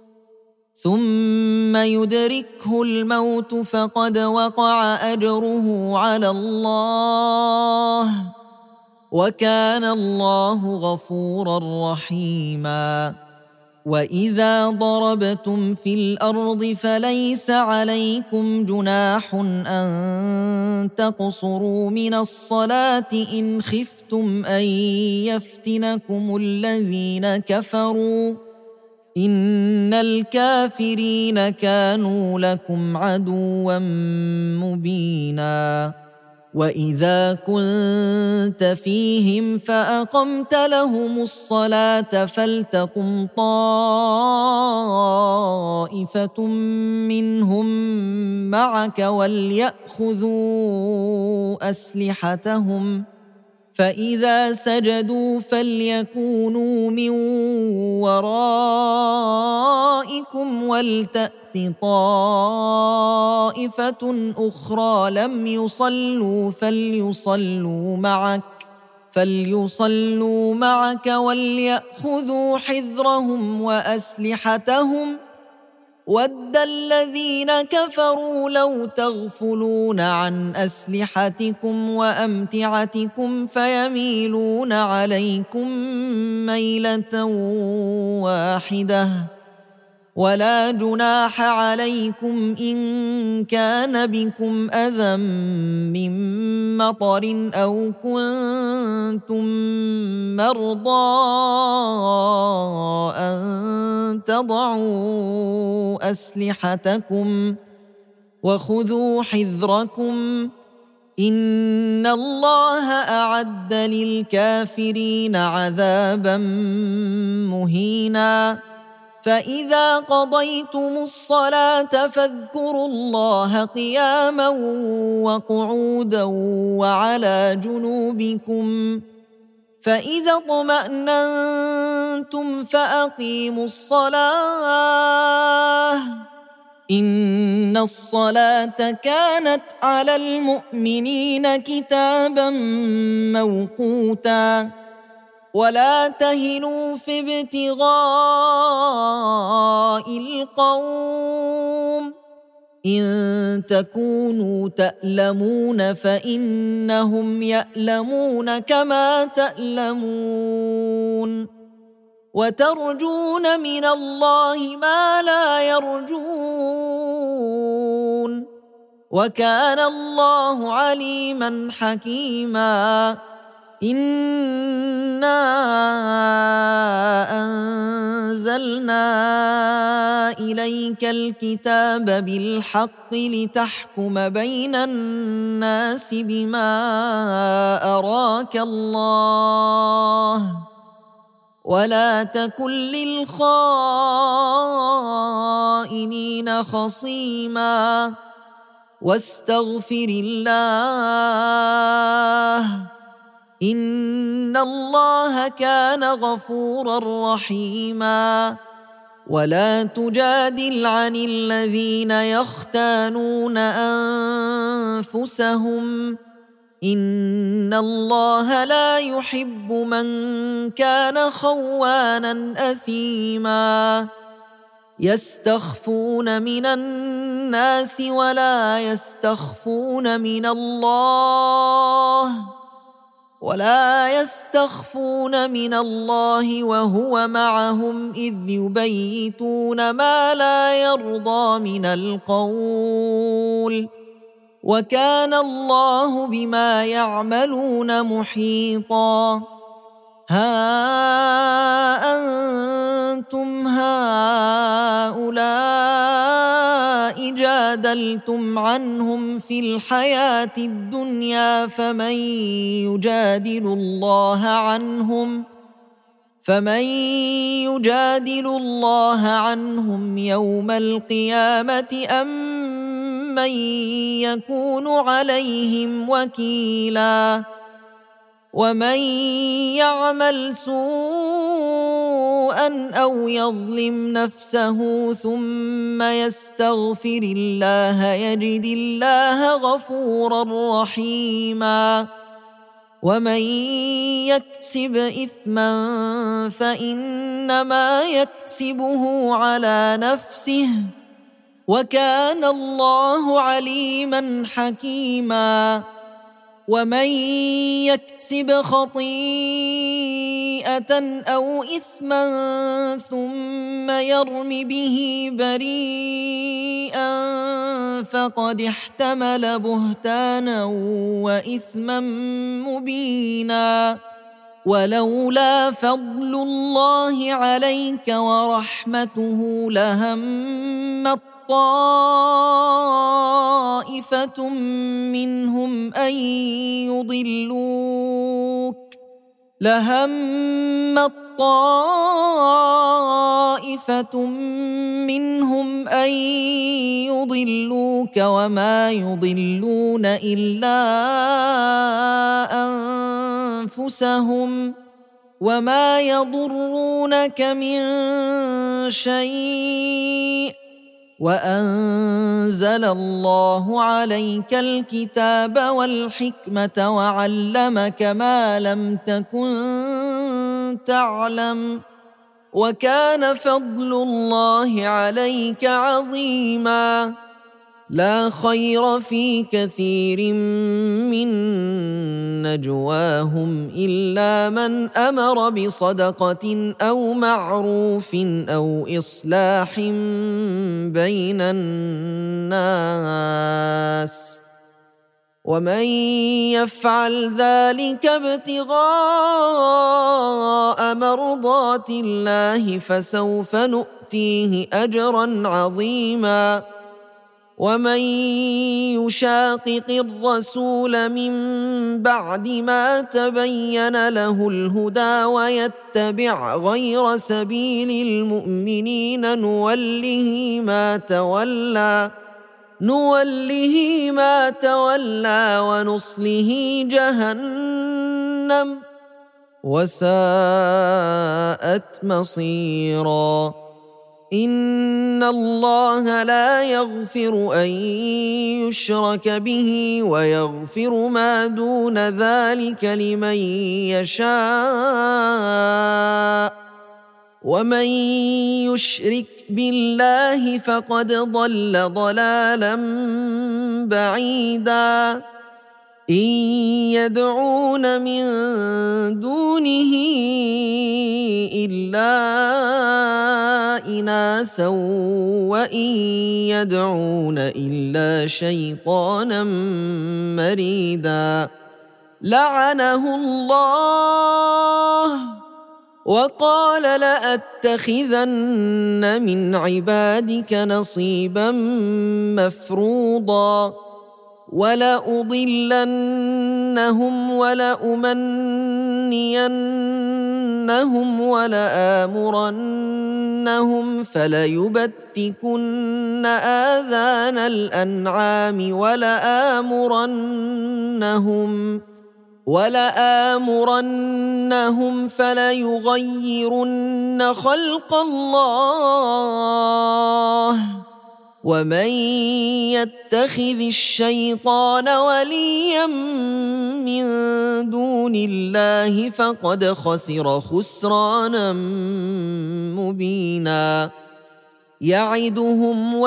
ثم يدركه الموت فقد وقع أجره على الله، وكان الله غفورا رحيما. وإذا ضربتم في الأرض فليس عليكم جناح أن تقصروا من الصلاة إن خفتم أن يفتنكم الذين كفروا إن الكافرين كانوا لكم عدوا مبينا وإذا كنت فيهم فأقمت لهم الصلاة فلتقم طائفة منهم معك وليأخذوا أسلحتهم فإذا سجدوا فليكونوا من ورائكم ولتأت طائفة أخرى لم يصلوا فليصلوا معك فليصلوا معك وليأخذوا حذرهم وأسلحتهم ود الذين كفروا لو تغفلون عن أسلحتكم وأمتعتكم فيميلون عليكم ميلة واحدة ولا جناح عليكم إن كان بكم أذى من مطر أو كنتم مرضى أن تضعوا أسلحتكم وخذوا حذركم إن الله أعد للكافرين عذابا مهينا فإذا قضيتم الصلاة فاذكروا الله قياما وقعودا وعلى جنوبكم فإذا اطمأننتم فأقيموا الصلاة إن الصلاة كانت على المؤمنين كتابا موقوتا ولا تهنوا في ابتغاء القوم إن تكونوا تألمون فإنهم يألمون كما تألمون وترجون من الله ما لا يرجون وكان الله عليما حكيما إنا أنزلنا إليك الكتاب بالحق لتحكم بين الناس بما أراك الله ولا تكن للخائنين خصيما واستغفر الله إن الله كان غفورا رحيما ولا تجادل عن الذين يختانون أنفسهم إن الله لا يحب من كان خوانا أثيما يستخفون من الناس ولا يستخفون من الله ولا يستخفون من الله وهو معهم إذ يبيتون ما لا يرضى من القول وكان الله بما يعملون محيطا ها أنتم هؤلاء جادلتم عنهم في الحياة الدنيا فمن يجادل الله عنهم فمن يجادل الله عنهم يوم القيامة أم من يكون عليهم وكيلا ومن يعمل سوءا أو يظلم نفسه ثم يستغفر الله يجد الله غفورا رحيما ومن يكسب إثما فإنما يكسبه على نفسه وكان الله عليما حكيما ومن يكسب خطيئة أو إثما ثم يرم به بريئا فقد احتمل بهتانا وإثما مبينا. ولولا فضل الله عليك ورحمته لهمت طائفة منهم أن يضلوك لهمت طائفة منهم أن يضلوك وما يضلون إلا أنفسهم وما يضرونك من شيء وأنزل الله عليك الكتاب والحكمة وعلمك ما لم تكن تعلم وكان فضل الله عليك عظيما. لا خير في كثير من نجواهم إلا من أمر بصدقة أو معروف أو إصلاح بين الناس ومن يفعل ذلك ابتغاء مرضات الله فسوف نؤتيه أجرا عظيما. ومن يشاقق الرسول من بعد ما تبين له الهدى ويتبع غير سبيل المؤمنين نوله ما تولى نوله ما تولى ونصله جهنم وساءت مصيرا. إن الله لا يغفر أن يشرك به ويغفر ما دون ذلك لمن يشاء ومن يشرك بالله فقد ضل ضلالا بعيدا. إن يدعون من دونه إلا إناثا وإن يدعون إلا شيطانا مريدا. لعنه الله وقال لأتخذن من عبادك نصيبا مفروضا ولأضلنهم ولأمنينهم ولآمرنهم فليبتكن آذان الأنعام ولآمرنهم ولآمرنهم فليغيرن خلق الله ومن يتخذ الشيطان وليا من دون الله فقد خسر خسرانا مبينا. يعدهم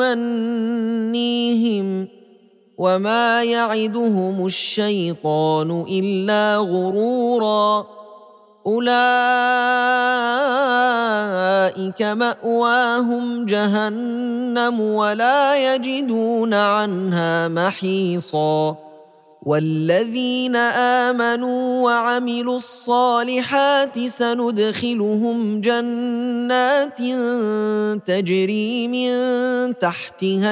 ويمنيهم وما يعدهم الشيطان إلا غرورا. أولئك مأواهم جهنم ولا يجدون عنها محيصا. والذين آمنوا وعملوا الصالحات سندخلهم جنات تجري من تحتها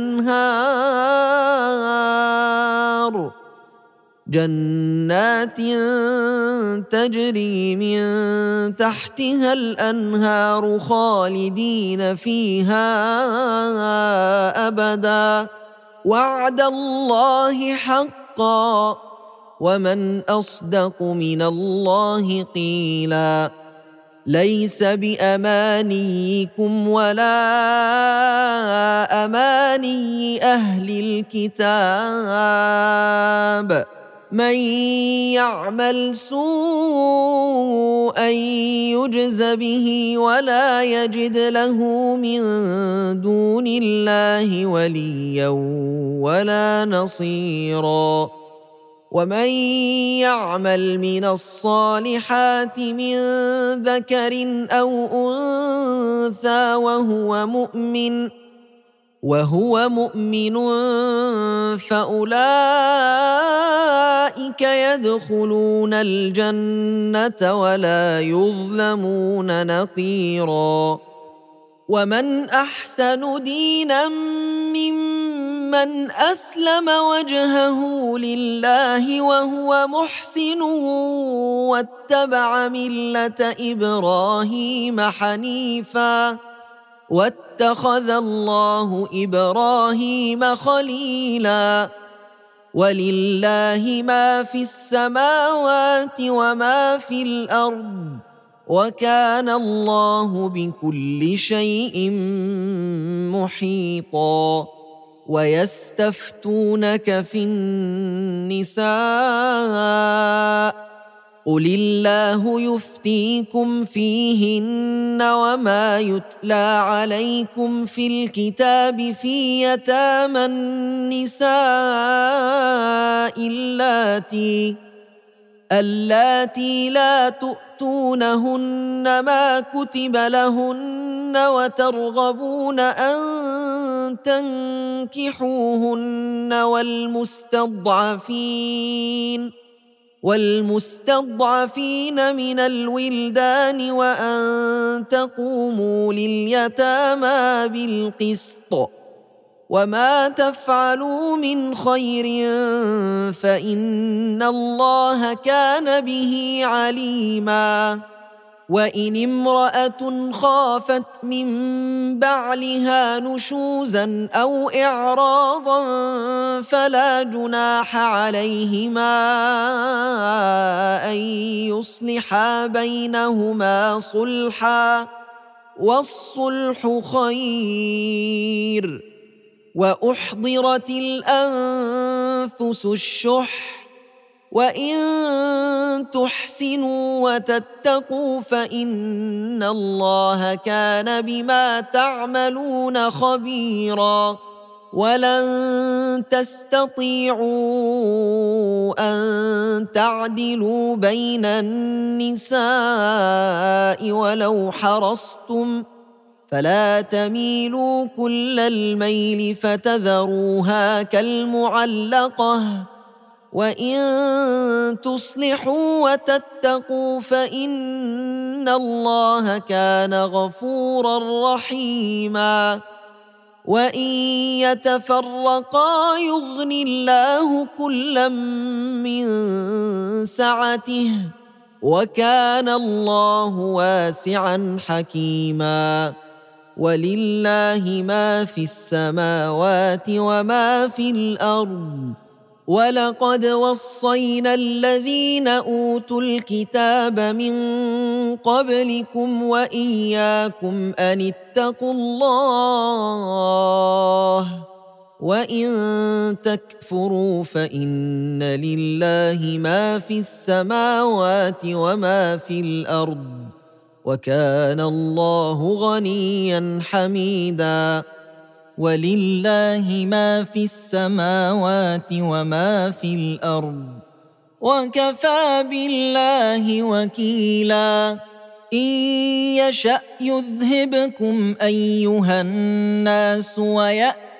الأنهار جنات تجري من تحتها الأنهار خالدين فيها أبدا وعد الله حقا ومن أصدق من الله قيلا. ليس بأمانيكم ولا أماني أهل الكتاب من يعمل سوءا يجز به ولا يجد له من دون الله وليا ولا نصيرا. ومن يعمل من الصالحات من ذكر أو أنثى وهو مؤمن وهو مؤمن فأولئك يدخلون الجنة ولا يظلمون نقيرا. ومن أحسن دينا ممن أسلم وجهه لله وهو محسن واتبع ملة إبراهيم حنيفا واتخذ الله إبراهيم خليلا. ولله ما في السماوات وما في الأرض وكان الله بكل شيء محيطا. ويستفتونك في النساء قل الله يفتيكم فيهن وما يتلى عليكم في الكتاب في يتامى النساء اللاتي اللاتي لا تؤتونهن ما كتب لهن وترغبون أن تنكحوهن والمستضعفين والمستضعفين من الولدان وأن تقوموا لليتامى بالقسط وما تفعلوا من خير فإن الله كان به عليما. وإن امرأة خافت من بعلها نشوزا أو إعراضا فلا جناح عليهما أن يصلحا بينهما صلحا والصلح خير. وأحضرت الأنفس الشح وإن تحسنوا وتتقوا فإن الله كان بما تعملون خبيرا. ولن تستطيعوا أن تعدلوا بين النساء ولو حرصتم فلا تميلوا كل الميل فتذروها كالمعلقة. وإن تصلحوا وتتقوا فإن الله كان غفورا رحيما. وإن يتفرقا يغن الله كلا من سعته وكان الله واسعا حكيما. ولله ما في السماوات وما في الأرض ولقد وصينا الذين أوتوا الكتاب من قبلكم وإياكم أن اتقوا الله وإن تكفروا فإن لله ما في السماوات وما في الأرض وكان الله غنيا حميدا. ولله ما في السماوات وما في الأرض وكفى بالله وكيلا. إن يشأ يذهبكم أيها الناس ويأت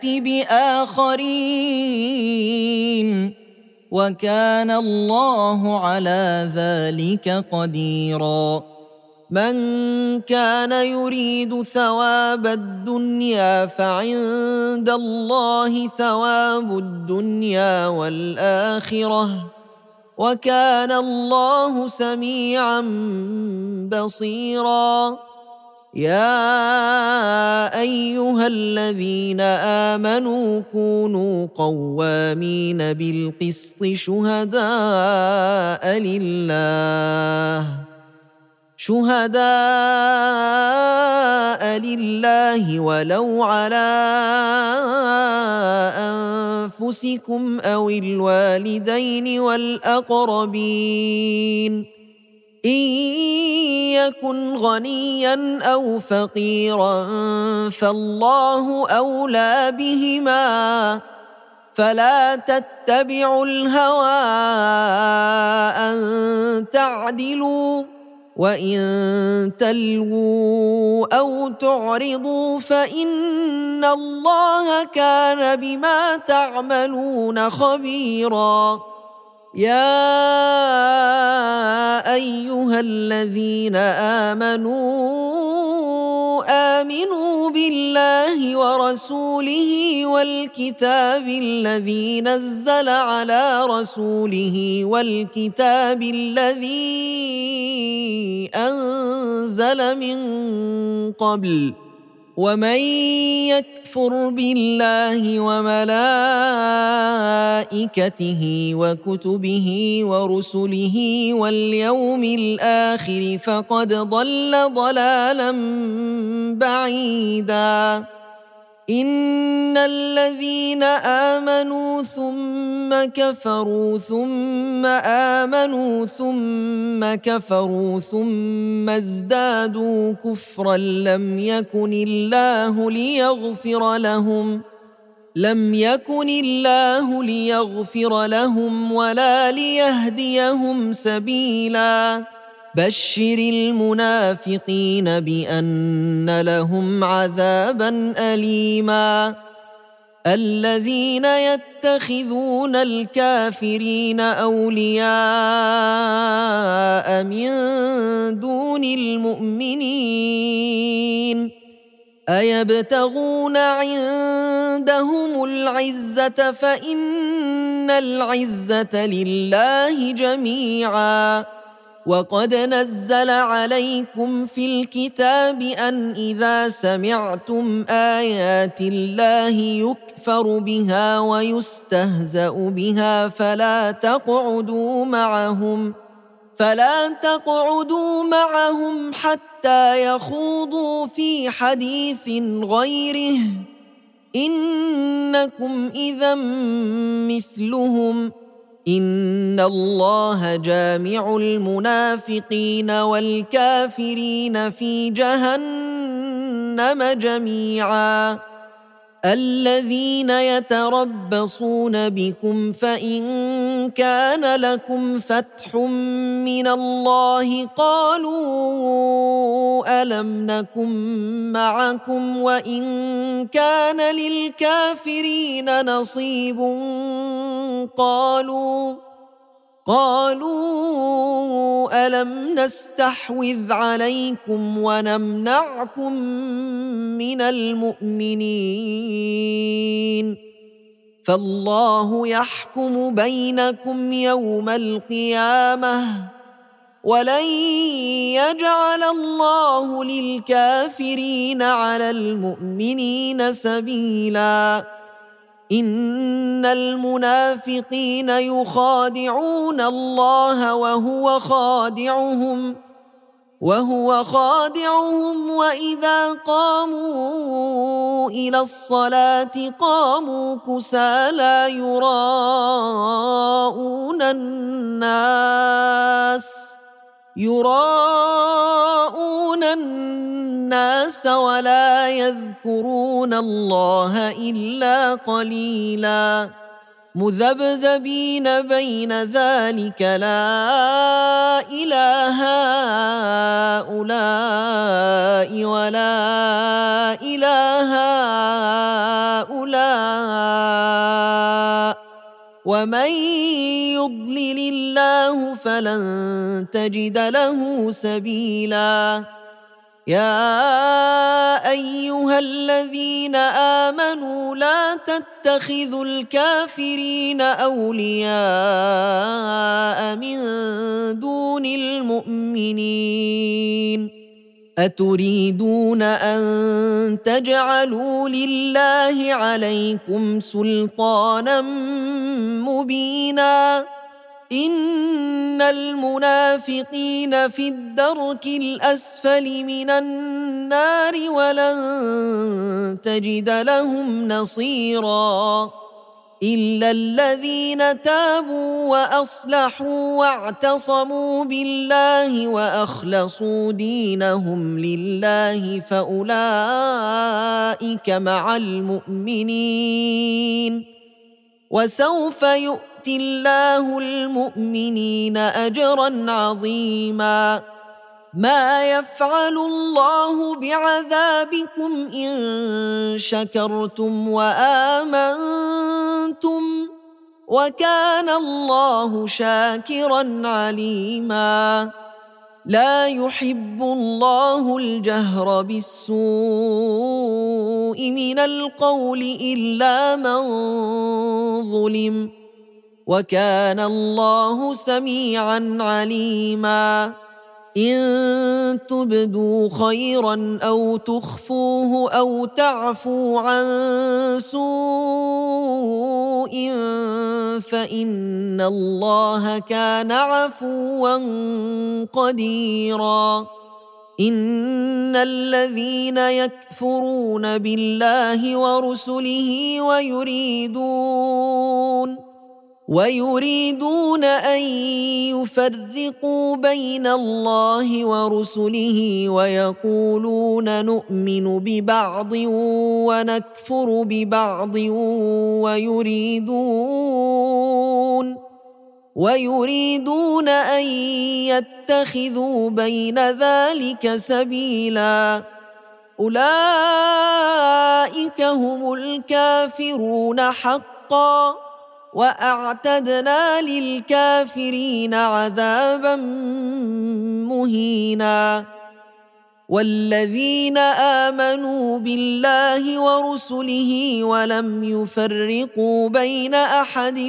بآخرين وكان الله على ذلك قديرا. من كان يريد ثواب الدنيا فعند الله ثواب الدنيا والآخرة وكان الله سميعا بصيرا. يا أيها الذين آمنوا كونوا قوامين بالقسط شهداء لله شهداء لله ولو على أنفسكم أو الوالدين والأقربين إن يكن غنيا أو فقيرا فالله أولى بهما فلا تتبعوا الهوى أن تعدلوا، وإن تلووا أو تعرضوا فإن الله كان بما تعملون خبيرا. يا أيها الذين آمنوا آمنوا بالله ورسوله والكتاب الذي نزل على رسوله والكتاب الذي أنزل من قبل، ومن يكفر بالله وملائكته وكتبه ورسله واليوم الآخر فقد ضل ضلالا بعيدا. إن الذين آمنوا ثم كفروا ثم آمنوا ثم كفروا ثم ازدادوا كفرا لم يكن الله ليغفر لهم لم يكن الله ليغفر لهم ولا ليهديهم سبيلا. بشر المنافقين بأن لهم عذابا أليما. الذين يتخذون الكافرين أولياء من دون المؤمنين أيبتغون عندهم العزة فإن العزة لله جميعا. وقد نزل عليكم في الكتاب أن إذا سمعتم آيات الله يكفر بها ويستهزأ بها فلا تقعدوا معهم فلا تقعدوا معهم حتى يخوضوا في حديث غيره إنكم إذا مثلهم. إن الله جامع المنافقين والكافرين في جهنم جميعا. الذين يتربصون بكم فإن كان لكم فتح من الله قالوا ألم نكن معكم وإن كان للكافرين نصيب قالوا قالوا ألم نستحوذ عليكم ونمنعكم من المؤمنين فالله يحكم بينكم يوم القيامة ولن يجعل الله للكافرين على المؤمنين سبيلا. إن المنافقين يخادعون الله وهو خادعهم وهو خادعهم وإذا قاموا إلى الصلاة قاموا كسالى يراءون الناس يراءون الناس ولا يذكرون الله إلا قليلا. مذبذبين بين ذلك لا إله هؤلاء ولا إله هؤلاء ومن يضلل الله فلن تجد له سبيلا. يا أيها الذين آمنوا لا تتخذوا الكافرين أولياء من دون المؤمنين أتريدون أن تجعلوا لله عليكم سلطانا مبينا. إن المنافقين في الدرك الأسفل من النار ولن تجد لهم نصيرا إلا الذين تابوا وأصلحوا واعتصموا بالله وأخلصوا دينهم لله فأولئك مع المؤمنين وسوف يؤتي الله المؤمنين أجرا عظيما ما يفعل الله بعذابكم إن شكرتم وآمنتم وكان الله شاكرا عليما لا يحب الله الجهر بالسوء من القول إلا من ظلم وكان الله سميعا عليما إن تبدوا خيرا أو تخفوه أو تعفوا عن سوء فإن الله كان عفوا قديرا إن الذين يكفرون بالله ورسله ويريدون ويريدون أن يفرقوا بين الله ورسله ويقولون نؤمن ببعض ونكفر ببعض ويريدون ويريدون أن يتخذوا بين ذلك سبيلا أولئك هم الكافرون حقا وأعتدنا للكافرين عذابا مهينا والذين آمنوا بالله ورسله ولم يفرقوا بين أحد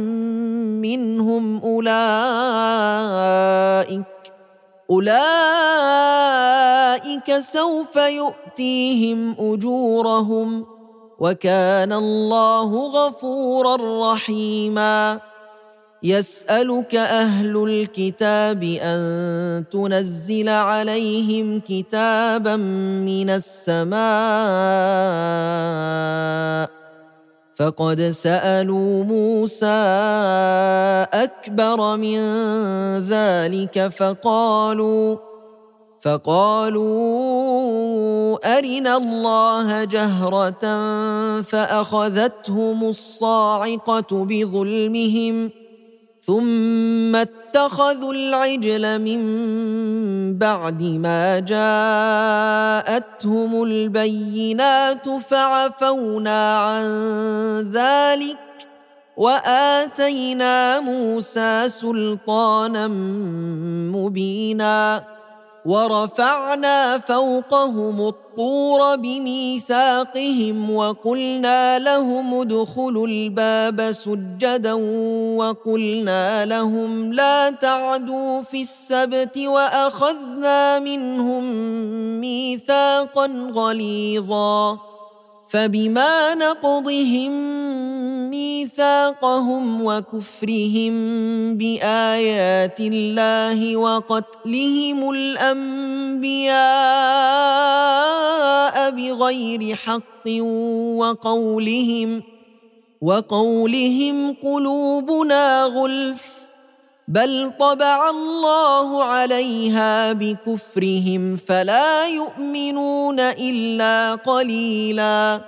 منهم أولئك أولئك سوف يؤتيهم أجورهم وكان الله غفورا رحيما يسألك أهل الكتاب أن تنزل عليهم كتابا من السماء فقد سألوا موسى أكبر من ذلك فقالوا فقالوا أرنا الله جهرة فأخذتهم الصاعقة بظلمهم ثم اتخذوا العجل من بعد ما جاءتهم البينات فعفونا عن ذلك وآتينا موسى سلطانا مبينا ورفعنا فوقهم الطور بميثاقهم وقلنا لهم ادخلوا الباب سجدا وقلنا لهم لا تعدوا في السبت وأخذنا منهم ميثاقا غليظا فبما نقضهم ميثاقهم وكفرهم بآيات الله وقتلهم الأنبياء بغير حق وقولهم وقولهم قلوبنا غلف بل طبع الله عليها بكفرهم فلا يؤمنون إلا قليلا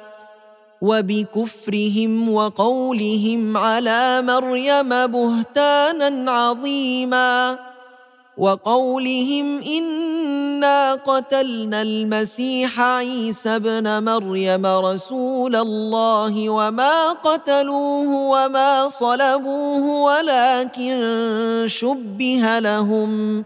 وبكفرهم وقولهم على مريم بهتانا عظيما وقولهم إنا قتلنا المسيح عيسى ابن مريم رسول الله وما قتلوه وما صلبوه ولكن شبه لهم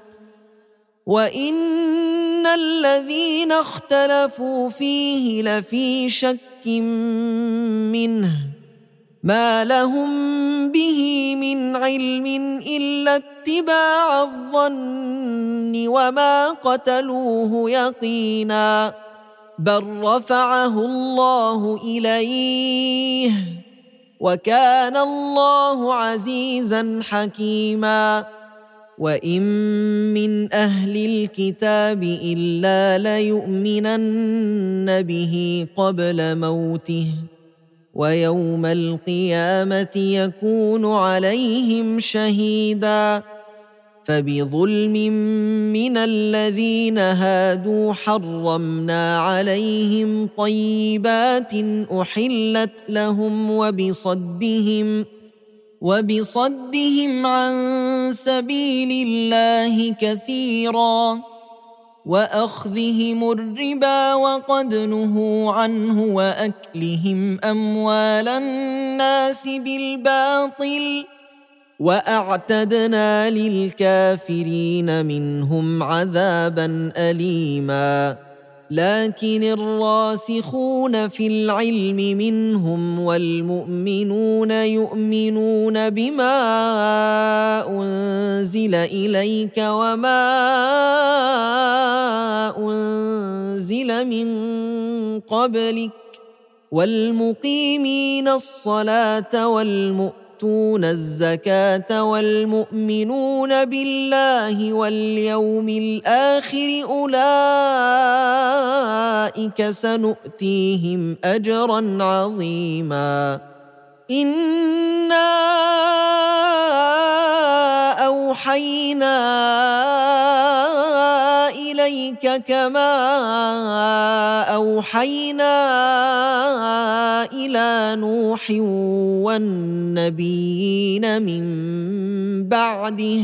وإن الذين اختلفوا فيه لفي شك منه ما لهم به من علم إلا اتباع الظن وما قتلوه يقينا بل رفعه الله إليه وكان الله عزيزا حكيما وإن من أهل الكتاب إلا ليؤمنن به قبل موته ويوم القيامة يكون عليهم شهيدا فبظلم من الذين هادوا حرمنا عليهم طيبات أحلت لهم وبصدهم وبصدهم عن سبيل الله كثيرا وأخذهم الربا وقد نهوا عنه وأكلهم أموال الناس بالباطل وأعتدنا للكافرين منهم عذابا أليما لكن الراسخون في العلم منهم والمؤمنون يؤمنون بما أنزل إليك وما أنزل من قبلك والمقيمين الصلاة والمؤمنين يؤتون الزكاة والمؤمنون بالله واليوم الآخر أولئك سنؤتيهم أجرا عظيما إنا أوحينا إليك كما أوحينا إلى نوح والنبيين من بعده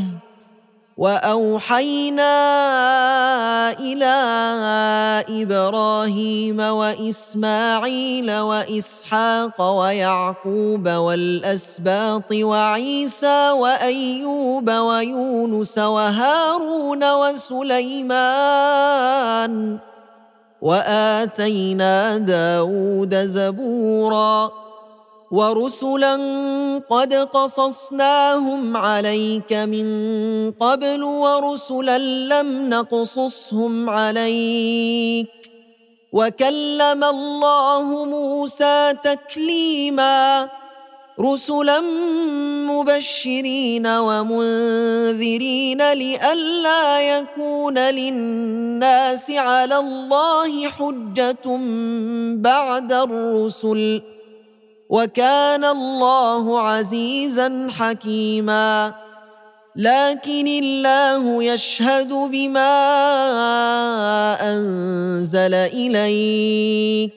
وأوحينا إلى إبراهيم وإسماعيل وإسحاق ويعقوب والأسباط وعيسى وأيوب ويونس وهارون وسليمان وآتينا داود زبورا ورسلا قد قصصناهم عليك من قبل ورسلا لم نقصصهم عليك وكلم الله موسى تكليما رسلا مبشرين ومنذرين لئلا يكون للناس على الله حجة بعد الرسل وكان الله عزيزا حكيما لكن الله يشهد بما أنزل إليك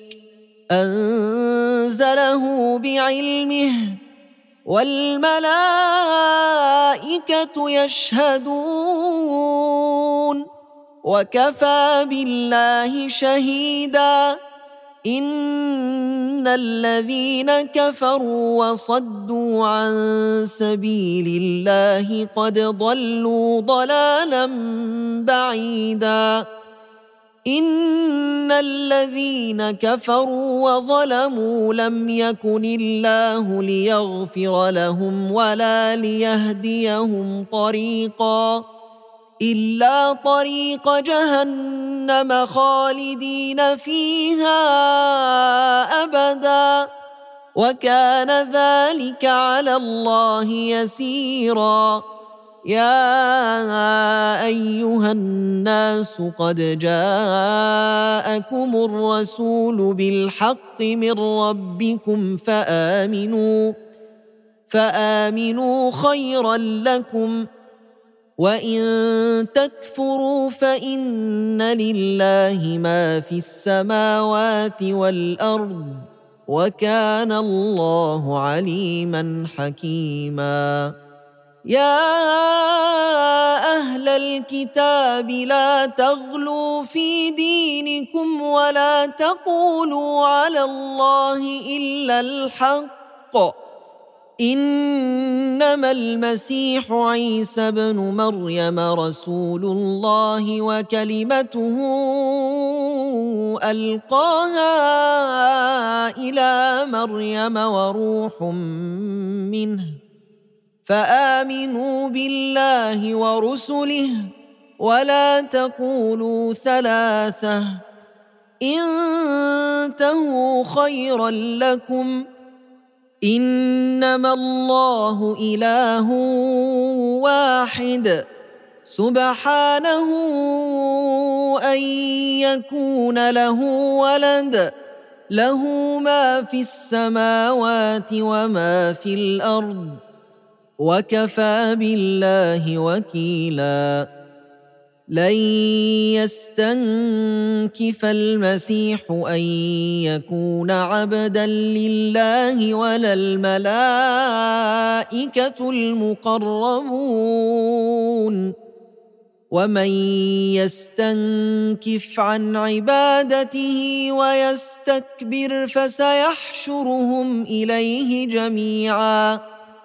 أنزله بعلمه والملائكة يشهدون وكفى بالله شهيدا إن الذين كفروا وصدوا عن سبيل الله قد ضلوا ضلالا بعيدا إن الذين كفروا وظلموا لم يكن الله ليغفر لهم ولا ليهديهم طريقا إلا طريق جهنم خالدين فيها أبدا وكان ذلك على الله يسيرا يا أيها الناس قد جاءكم الرسول بالحق من ربكم فآمنوا فآمنوا خيرا لكم وإن تكفروا فإن لله ما في السماوات والأرض وكان الله عليما حكيما يا أهل الكتاب لا تغلوا في دينكم ولا تقولوا على الله إلا الحق إنما المسيح عيسى بن مريم رسول الله وكلمته ألقاها إلى مريم وروح منه فآمنوا بالله ورسله ولا تقولوا ثلاثة انتهوا خيرا لكم إنما الله إله واحد سبحانه أن يكون له ولد له ما في السماوات وما في الأرض وكفى بالله وكيلا لن يستنكف المسيح أن يكون عبدا لله ولا الملائكة المقربون ومن يستنكف عن عبادته ويستكبر فسيحشرهم إليه جميعا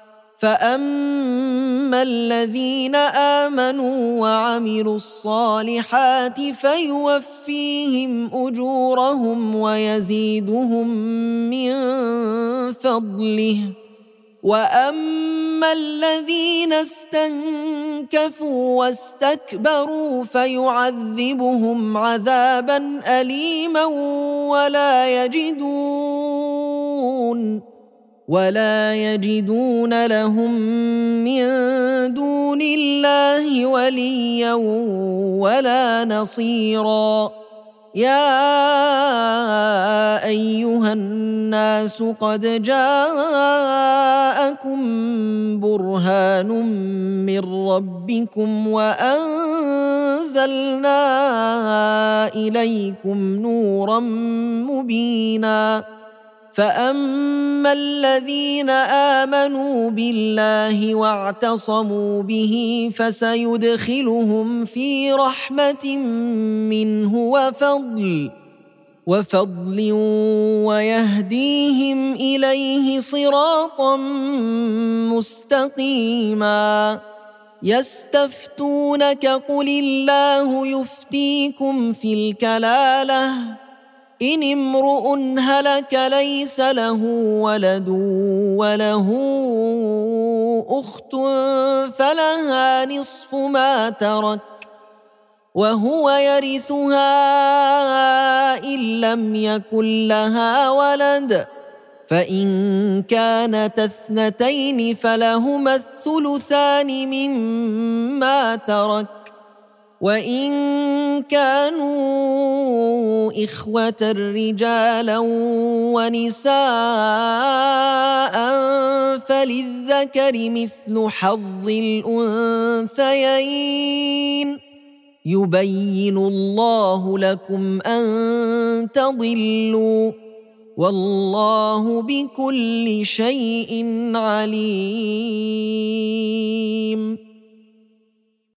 فأما الذين آمنوا وعملوا الصالحات فيوفيهم أجورهم ويزيدهم من فضله وأما الذين استنكفوا واستكبروا فيعذبهم عذابا أليما ولا يجدون ولا يجدون لهم من دون الله وليا ولا نصيرا يا أيها الناس قد جاءكم برهان من ربكم وأنزلنا إليكم نورا مبينا فأما الذين آمنوا بالله واعتصموا به فسيدخلهم في رحمة منه وفضل وفضل ويهديهم إليه صراطا مستقيما يستفتونك قل الله يفتيكم في الكلالة إن امرؤ هلك ليس له ولد وله أخت فلها نصف ما ترك وهو يرثها إن لم يكن لها ولد فإن كانت اثنتين فلهما الثلثان مما ترك وإن كانوا إخوة رجالا ونساء فللذكر مثل حظ الأنثيين يبين الله لكم أن تضلوا والله بكل شيء عليم.